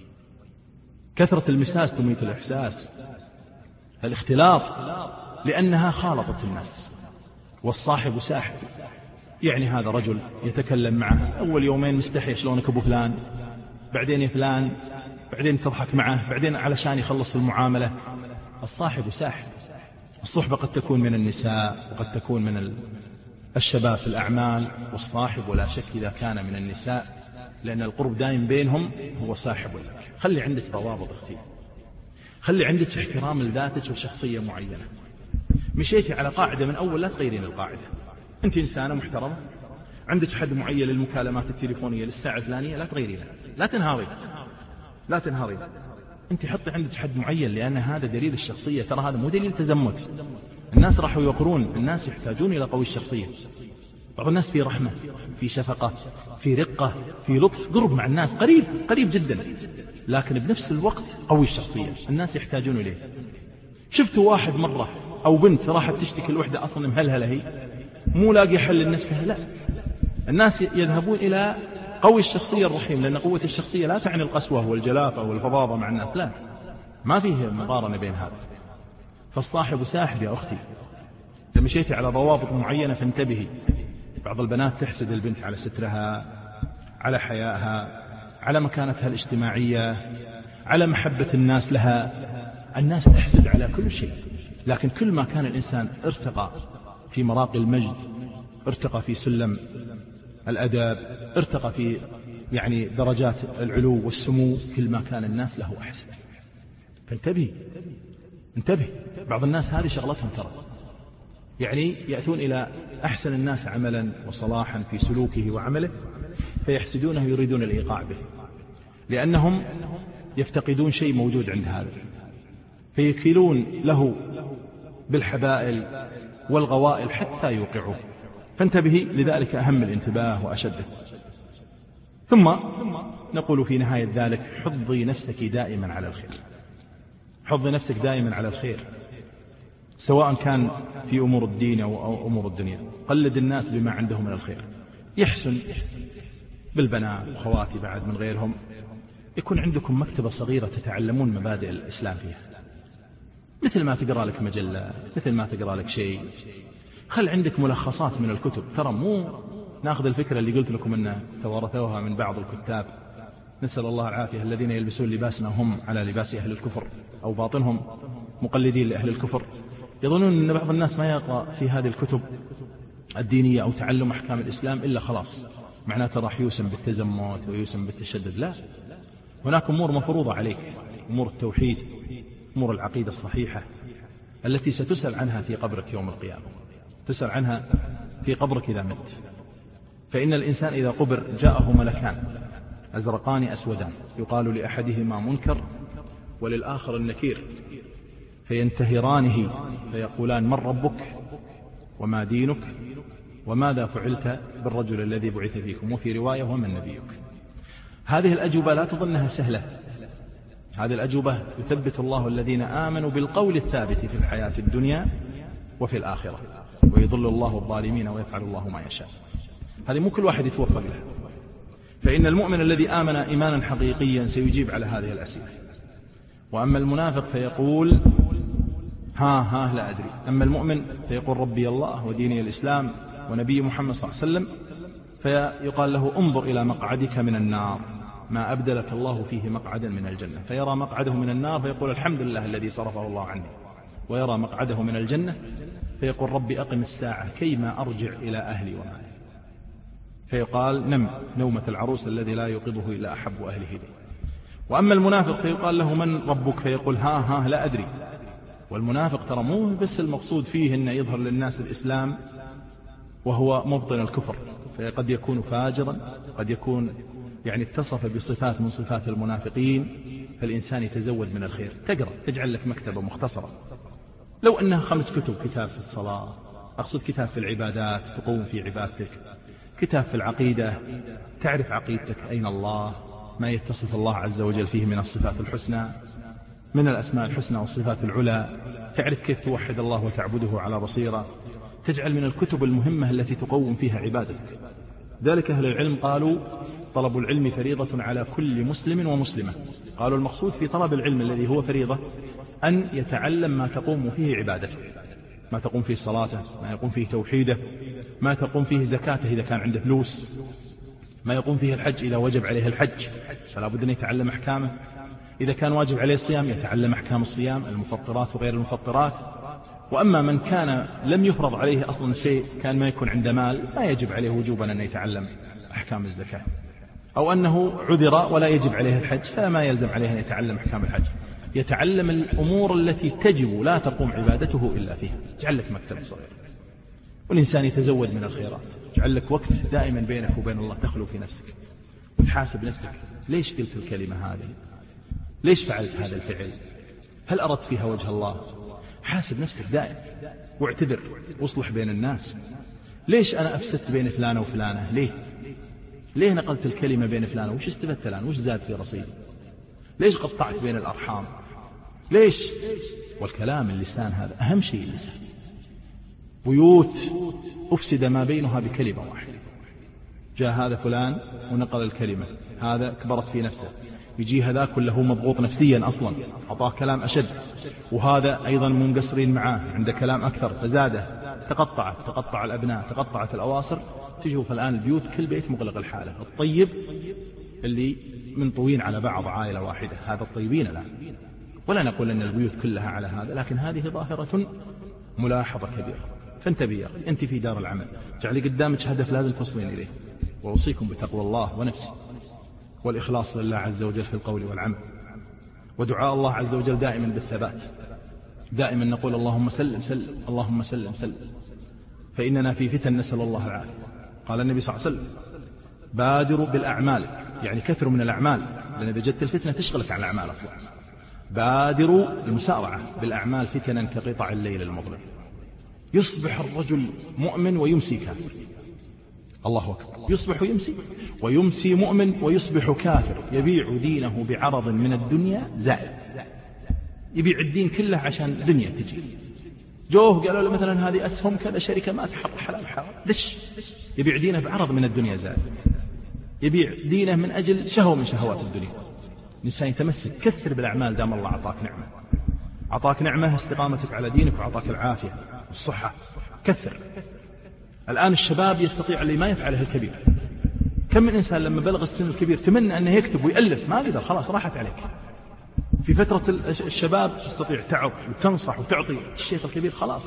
كثرة المساس تميت الإحساس. الاختلاط لأنها خالطت الناس. والصاحب ساحب، يعني هذا رجل يتكلم معه أول يومين مستحي شلونك أبو فلان، بعدين يا فلان، بعدين تضحك معه، بعدين علشان يخلص المعاملة. الصاحب ساحب. الصحبة قد تكون من النساء وقد تكون من الشباب في الأعمال، والصاحب ولا شك إذا كان من النساء لأن القرب دائم بينهم هو صاحب لك. خلي عندك ضوابط اختي، خلي عندك احترام لذاتك وشخصية معينة. مشيتي على قاعدة من أول لا تغيرين القاعدة. أنت إنسانة محترمة، عندك حد معين للمكالمات التليفونية للساعة الفلانية، لا تغيرينها، لا تنهاري. أنت حطي عندك حد معين، لأن هذا دليل الشخصية. ترى هذا مو دليل تزمت. الناس راحوا يقرون، الناس يحتاجون إلى قوي الشخصية. بعض الناس في رحمة، في شفقة، في رقة، في لطف، قرب مع الناس، قريب جدا، لكن بنفس الوقت قوي الشخصية. الناس يحتاجون إليه. شفتوا واحد مرة أو بنت راحت تشتكي الوحدة أصلا مهلهلة، هي مو لاقي حل لنفسها، لا، الناس يذهبون إلى قوي الشخصية الرحيم، لأن قوة الشخصية لا تعني القسوة والجلافة والفظاظة مع الناس، لا، ما فيه مقارنة بين هذا. فالصاحب ساحب يا أختي. إذا مشيتي على ضوابط معينة فانتبهي. بعض البنات تحسد البنت على سترها، على حيائها، على مكانتها الاجتماعية، على محبة الناس لها. الناس تحسد على كل شيء، لكن كل ما كان الإنسان ارتقى في مراقي المجد، ارتقى في سلم الأدب، ارتقى في يعني درجات العلو والسمو، كل ما كان الناس له أحسن. فانتبه. بعض الناس هذه شغلتهم ترى، يعني يأتون إلى أحسن الناس عملا وصلاحا في سلوكه وعمله فيحسدونه يريدون الإيقاع به، لأنهم يفتقدون شيء موجود عند هذا، فيكيلون له بالحبائل والغوائل حتى يوقعوه. فانتبهي، لذلك أهم الانتباه وأشده. ثم نقول في نهاية ذلك: حضي نفسك دائما على الخير. حضي نفسك دائما على الخير، سواء كان في أمور الدين أو أمور الدنيا. قلد الناس بما عندهم من الخير. يحسن بالبنات وخواتي بعد من غيرهم يكون عندكم مكتبة صغيرة تتعلمون مبادئ الإسلام فيها، مثل ما تقرأ لك مجلة، مثل ما تقرأ لك شيء. خل عندك ملخصات من الكتب. ترى مو ناخذ الفكرة اللي قلت لكم أنه توارثوها من بعض الكتاب، نسأل الله العافية، الذين يلبسون لباسنا هم على لباس أهل الكفر، أو باطنهم مقلدين لأهل الكفر. يظنون أن بعض الناس ما يقرأ في هذه الكتب الدينية أو تعلم أحكام الإسلام إلا خلاص معناته راح يوسم بالتزمت ويوسم بالتشدد. لا، هناك أمور مفروضة عليك، أمور التوحيد، أمور العقيدة الصحيحة التي ستسأل عنها في قبرك يوم القيامة، تسأل عنها في قبرك إذا مت. فإن الإنسان إذا قبر جاءه ملكان أزرقان أسودان، يقال لأحدهما منكر وللآخر النكير، فينتهرانه فيقولان: من ربك وما دينك وماذا فعلت بالرجل الذي بعث فيكم، وفي رواية: ومن نبيك. هذه الأجوبة لا تظنها سهلة، هذه الأجوبة يثبت الله الذين آمنوا بالقول الثابت في الحياة الدنيا وفي الآخرة، ويضل الله الظالمين ويفعل الله ما يشاء. هذه مو كل واحد يتوفق لها. فإن المؤمن الذي آمن إيمانا حقيقيا سيجيب على هذه الأسئلة. وأما المنافق فيقول: ها لا أدري. أما المؤمن فيقول: ربي الله وديني الإسلام ونبي محمد صلى الله عليه وسلم. فيقال له: انظر إلى مقعدك من النار ما أبدلك الله فيه مقعدا من الجنة. فيرى مقعده من النار فيقول: الحمد لله الذي صرفه الله عني. ويرى مقعده من الجنة فيقول: ربي أقم الساعة كيما أرجع إلى أهلي ومالي. فيقال: نم نومة العروس الذي لا يوقظه إلا أحب أهله لي. وأما المنافق فيقال له: من ربك؟ فيقول: ها لا أدري. والمنافق ترى مو بس المقصود فيه أنه يظهر للناس الإسلام وهو مبطن الكفر، فقد يكون فاجرا، قد يكون يعني اتصف بصفات من صفات المنافقين، فالإنسان يتزود من الخير. تقرأ، تجعل لك مكتبة مختصرة، لو أنها 5 كتب: كتاب في الصلاة، أقصد كتاب في العبادات تقوم في عبادتك، كتاب في العقيدة تعرف عقيدتك أين الله، ما يتصف الله عز وجل فيه من الصفات الحسنى، من الأسماء الحسنى والصفات العلى، تعرف كيف توحد الله وتعبده على بصيرة، تجعل من الكتب المهمة التي تقوم فيها عبادتك. ذلك أهل العلم قالوا: طلب العلم فريضة على كل مسلم ومسلمة. قالوا المقصود في طلب العلم الذي هو فريضة أن يتعلم ما تقوم فيه عبادته، ما تقوم فيه صلاته، ما يقوم فيه توحيده، ما تقوم فيه زكاته إذا كان عنده فلوس، ما يقوم فيه الحج إذا وجب عليه الحج فلا بد أن يتعلم أحكامه، إذا كان واجب عليه الصيام يتعلم أحكام الصيام، المفطرات وغير المفطرات. وأما من كان لم يفرض عليه أصلا شيء، كان ما يكون عنده مال، ما يجب عليه وجوبا أن يتعلم أحكام الزكاة، أو أنه عذر ولا يجب عليه الحج فما يلزم عليه أن يتعلم أحكام الحج، يتعلم الأمور التي تجب لا تقوم عبادته إلا فيها. اجعل لك مكتب صغير، والإنسان يتزود من الخيرات. اجعل لك وقت دائما بينك وبين الله تخلو في نفسك وتحاسب نفسك: ليش قلت الكلمة هذه؟ ليش فعلت هذا الفعل؟ هل أردت فيها وجه الله؟ حاسب نفسك دائما واعتذر واصلح بين الناس. ليش أنا أفسدت بين فلانة وفلانة؟ ليه نقلت الكلمة بين فلانة؟ وش استفدت الآن؟ وش زاد في رصيدي؟ ليش قطعت بين الأرحام؟ ليش؟ والكلام اللسان هذا أهم شيء. اللسان بيوت أفسد ما بينها بكلمة واحدة. جاء هذا فلان ونقل الكلمة، هذا كبرت في نفسه، يجي هذا كله مضغوط نفسيا أصلا، أعطاه كلام أشد، وهذا أيضا منقصرين معاه عنده كلام أكثر فزاده، تقطع الأبناء، تقطعت الأواصر. تشوف الآن البيوت كل بيت مغلق الحالة. الطيب اللي منطوين على بعض عائلة واحدة، هذا الطيبين الآن. ولا نقول أن البيوت كلها على هذا، لكن هذه ظاهرة ملاحظة كبيرة. فانتبه يا أخي، أنت في دار العمل، جعلي قدامك هدف لازم تصلين إليه. وأوصيكم بتقوى الله ونفسي والإخلاص لله عز وجل في القول والعمل، ودعاء الله عز وجل دائما بالثبات. دائما نقول: اللهم سلم سلم، اللهم سلم سلم، فإننا في فتن نسأل الله العافية. قال النبي صلى الله عليه وسلم: بادروا بالأعمال، يعني كثروا من الأعمال، لأن إذا جت الفتنة تشغلك عن الأعمال أصلا. بادروا المسارعة بالأعمال فتنا كقطع الليل المظلم. يصبح الرجل مؤمن ويمسي كافر. الله أكبر. يصبح ويمسي مؤمن ويصبح كافر، يبيع دينه بعرض من الدنيا زائد. يبيع الدين كله عشان الدنيا تجي. جوه قالوا له مثلا هذه أسهم كذا شركة ما تحط حلال حرام، دش يبيع دينه بعرض من الدنيا زائد، يبيع دينه من أجل شهوة من شهوات الدنيا. الإنسان يتمسك، كثر بالأعمال دام الله أعطاك نعمة استقامتك على دينك، وأعطاك العافية والصحة، كثر. الآن الشباب يستطيع اللي ما يفعله الكبير. كم من إنسان لما بلغ السن الكبير تمنى أنه يكتب ويألف، ما قدر، خلاص راحت عليك. في فترة الشباب تستطيع تعظ وتنصح وتعطي. الشيخ الكبير خلاص،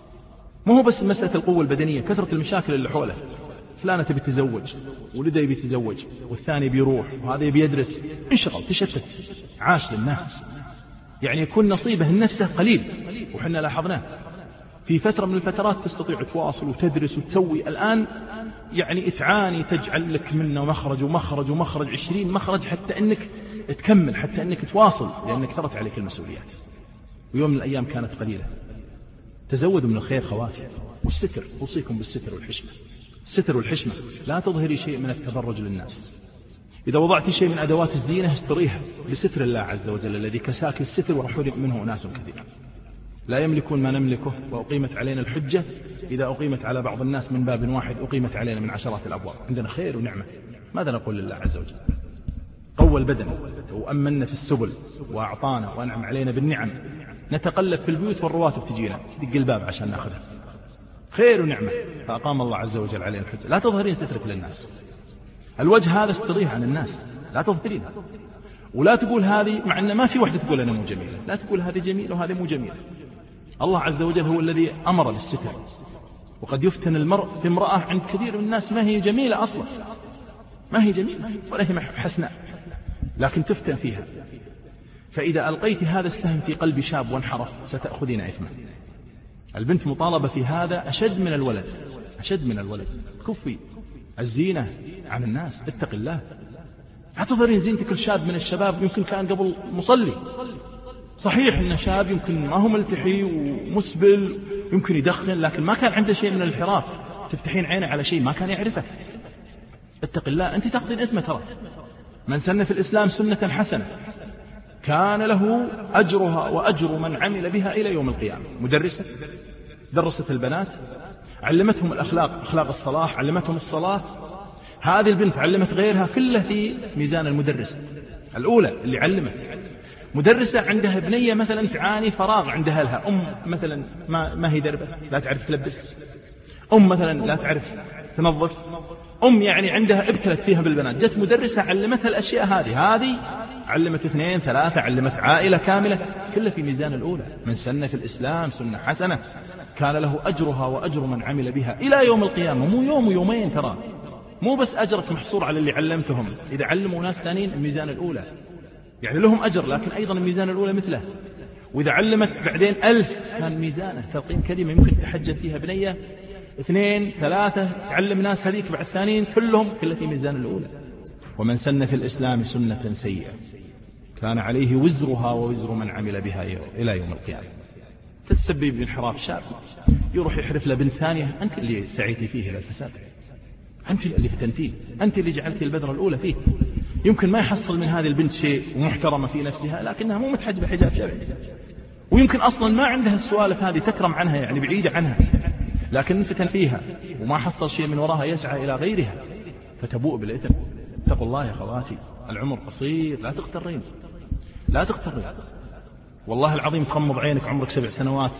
ما هو بس مسألة القوة البدنية، كثرة المشاكل اللي حوله. فلانة تبي تتزوج، ولده يبي يتزوج، والثاني بيروح، وهذا يبي يدرس، انشغل، تشتت، عاش للناس، يعني يكون نصيبه النفسه قليل. وحنا لاحظناه في فترة من الفترات تستطيع تواصل وتدرس وتسوي. الآن يعني تعاني، تجعل لك منه مخرج ومخرج ومخرج، 20 مخرج حتى أنك تكمل، حتى أنك تواصل، لأنك كثرت عليك المسؤوليات. ويوم من الأيام كانت قليلة. تزودوا من الخير خواتي، والستر، أوصيكم بالستر والحشمة. الستر والحشمة، لا تظهري شيء من التبرج للناس. إذا وضعت شيء من أدوات الزينة استريها بستر الله عز وجل الذي كساك الستر وحرم منه أناس كثير. لا يملكون ما نملكه، وأقيمت علينا الحجة إذا أقيمت على بعض الناس من باب واحد أقيمت علينا من عشرات الأبواب. عندنا خير ونعمة، ماذا نقول لله عز وجل؟ قوى البدن وأمنا في السبل وأعطانا وأنعم علينا بالنعم. نتقلب في البيوت والرواتب تجينا، تدق الباب عشان نأخذها. خير ونعمة، فأقام الله عز وجل علينا الحجة. لا تظهرين سترك للناس. الوجه هذا استريه عن الناس، لا تظهرينها. ولا تقول هذه، مع أن ما في وحدة تقول أنا مو جميلة، لا تقول هذه جميلة وهذه مو جميلة. الله عز وجل هو الذي أمر بالستر. وقد يفتن المرء في امرأة عند كثير من الناس ما هي جميلة أصلا، ما هي جميلة ولا هي حسناء، لكن تفتن فيها. فإذا ألقيت هذا السهم في قلب شاب وانحرف ستأخذين إثما. البنت مطالبة في هذا أشد من الولد، أشد من الولد. كفي الزينة عن الناس، اتق الله. اعتذرين زينة كل شاب من الشباب يمكن كان قبل مصلي، صحيح إنه شاب يمكن ما هو ملتحي ومسبل يمكن يدخن، لكن ما كان عنده شيء من الانحراف. تفتحين عينه على شيء ما كان يعرفه. اتق الله، أنت تقضين إثمه ترى. من سن في الإسلام سنة حسنة كان له أجرها وأجر من عمل بها إلى يوم القيامة. مدرسة درست البنات، علمتهم الأخلاق، أخلاق الصلاح، علمتهم الصلاة. هذه البنت علمت غيرها، كله في ميزان المدرسة الأولى اللي علمت. مدرسة عندها بنية مثلا تعاني فراغ عندها لها، مثلا ما هي دربة، لا تعرف تلبس، مثلا لا تعرف تنظف، يعني عندها ابتلت فيها بالبنات، جت مدرسة علمتها الأشياء هذه علمت 2 3، علمت عائلة كاملة، كله في ميزان الأولى. من سن في الإسلام سنة حسنة كان له أجرها وأجر من عمل بها إلى يوم القيامة. مو يوم ويومين ترى، مو بس أجرك محصور على اللي علمتهم، إذا علموا ناس ثانيين الميزان الأولى، يعني لهم أجر، لكن أيضا الميزان الأولى مثله. وإذا علمت بعدين 1000 كان ميزانه. تلقين كلمة يمكن تحجب فيها بنية 2 3، تعلم ناس هذيك بعد الثانيين كلهم، كله في ميزان الأولى. ومن سن في الإسلام سنة سيئة كان عليه وزرها ووزر من عمل بها إلى يوم القيامة. تتسبب بانحراف شاب يروح يحرف له بنت ثانية، أنت اللي سعيتي فيه إلى الفساد، أنت اللي فتنتيه، أنت اللي جعلتي البذرة الأولى فيه. يمكن ما يحصل من هذه البنت شيء ومحترمة في نفسها، لكنها مو متحجبة حجاب شرعي، ويمكن أصلا ما عندها السوالف هذه، تكرم عنها يعني بعيدة عنها، لكن فتن فيها وما حصل شيء من وراها، يسعى إلى غيرها فتبوء بالإثم. اتقوا الله يا خواتي، العمر قصير، لا تغترين، لا تغترين. والله العظيم تغمض عينك عمرك 7 سنوات،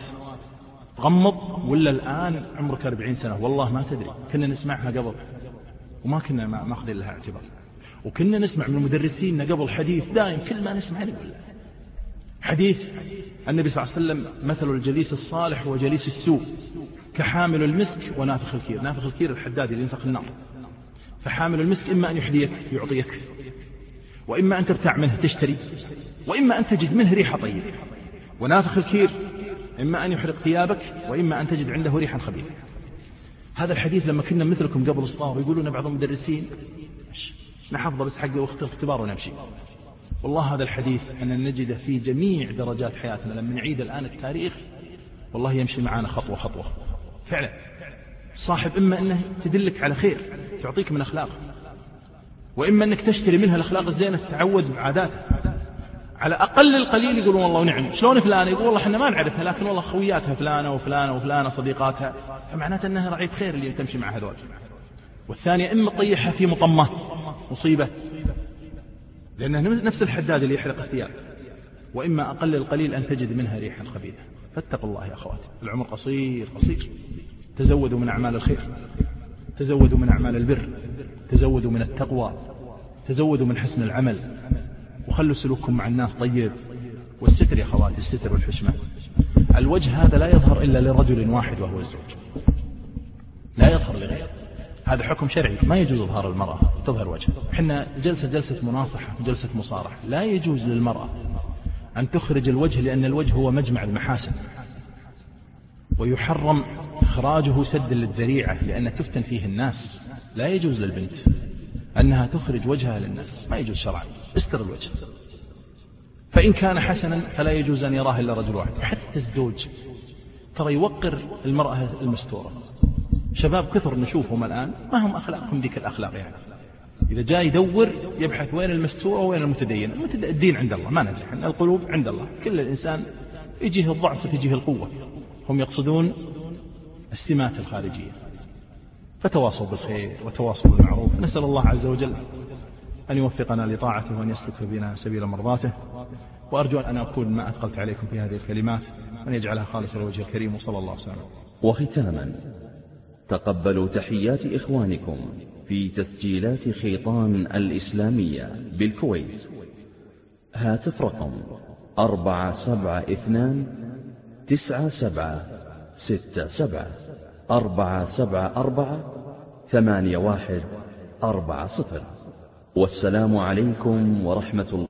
تغمض ولا الآن عمرك 40 سنة، والله ما تدري. كنا نسمعها قبل وما كنا ماخذين لها اعتبار، وكنا نسمع من المدرسين قبل حديث دائم، كل ما نسمع نقول حديث النبي صلى الله عليه وسلم: مثل الجليس الصالح وجليس السوء كحامل المسك ونافخ الكير. نافخ الكير الحداد اللي ينفخ النار. فحامل المسك إما أن يحذيك يعطيك، وإما أن تبتاع منه تشتري، وإما أن تجد منه ريحة طيبة. ونافخ الكير إما أن يحرق ثيابك، وإما أن تجد عنده ريحا خبيثة. هذا الحديث لما كنا مثلكم قبل الصلاة يقولون بعض المدرسين نحفظ بس حق وقت الاختبار ونمشي. والله هذا الحديث أن نجده في جميع درجات حياتنا. لما نعيد الآن التاريخ والله يمشي معنا خطوة خطوة فعلا. صاحب إما أنه تدلك على خير تعطيك من أخلاقه، وإما أنك تشتري منها الأخلاق الزينة تتعود بعاداته. على أقل القليل يقولون والله ونعم. شلون فلانة؟ يقول والله احنا ما نعرفها، لكن والله خوياتها فلانة وفلانة وفلانة صديقاتها، فمعناته أنها رعية خير اللي تمشي مع هذول. والثانية إما تطيحها في مطمة مصيبة، لأنه نفس الحداد اللي يحرق الثياب، وإما أقل القليل أن تجد منها ريحا خبيثة. فاتقوا الله يا أخواتي، العمر قصير قصير. تزودوا من أعمال الخير، تزودوا من أعمال البر، تزودوا من التقوى، تزودوا من حسن العمل، وخلوا سلوككم مع الناس طيب. والستر يا أخواتي، الستر والحشمة. الوجه هذا لا يظهر إلا لرجل واحد وهو الزوج، لا يظهر لغيره. هذا حكم شرعي، ما يجوز إظهار المرأة تظهر وجهها. حنا جلسة مناصحة، جلسة مصارحة، لا يجوز للمرأة أن تخرج الوجه، لأن الوجه هو مجمع المحاسن، ويحرم إخراجه سد للذريعة لأن تفتن فيه الناس. لا يجوز للبنت أنها تخرج وجهها للناس، ما يجوز شرعا. استر الوجه، فإن كان حسنا فلا يجوز أن يراه إلا رجل واحد. حتى الزوج ترى يوقر المرأة المستورة. شباب كثر نشوفهم الآن ما هم أخلاقهم ذيك الأخلاق، يعني إذا جاء يدور يبحث وين المستورة وين المتدين. الدين عند الله، ما ندري، القلوب عند الله. كل الإنسان يجيه الضعف وتجيه القوة، هم يقصدون السمات الخارجية. فتواصوا بالخير وتواصوا بالمعروف. نسأل الله عز وجل أن يوفقنا لطاعته وأن يسلك بنا سبيل مرضاته، وأرجو أن أكون ما أثقلت عليكم في هذه الكلمات، وأن يجعلها خالصة لوجه الكريم، وصلى الله وسلم. وختاما، تقبلوا تحيات إخوانكم في تسجيلات خيطان الإسلامية بالكويت. هاتف رقم 472-9767 474-8140. والسلام عليكم ورحمة الله.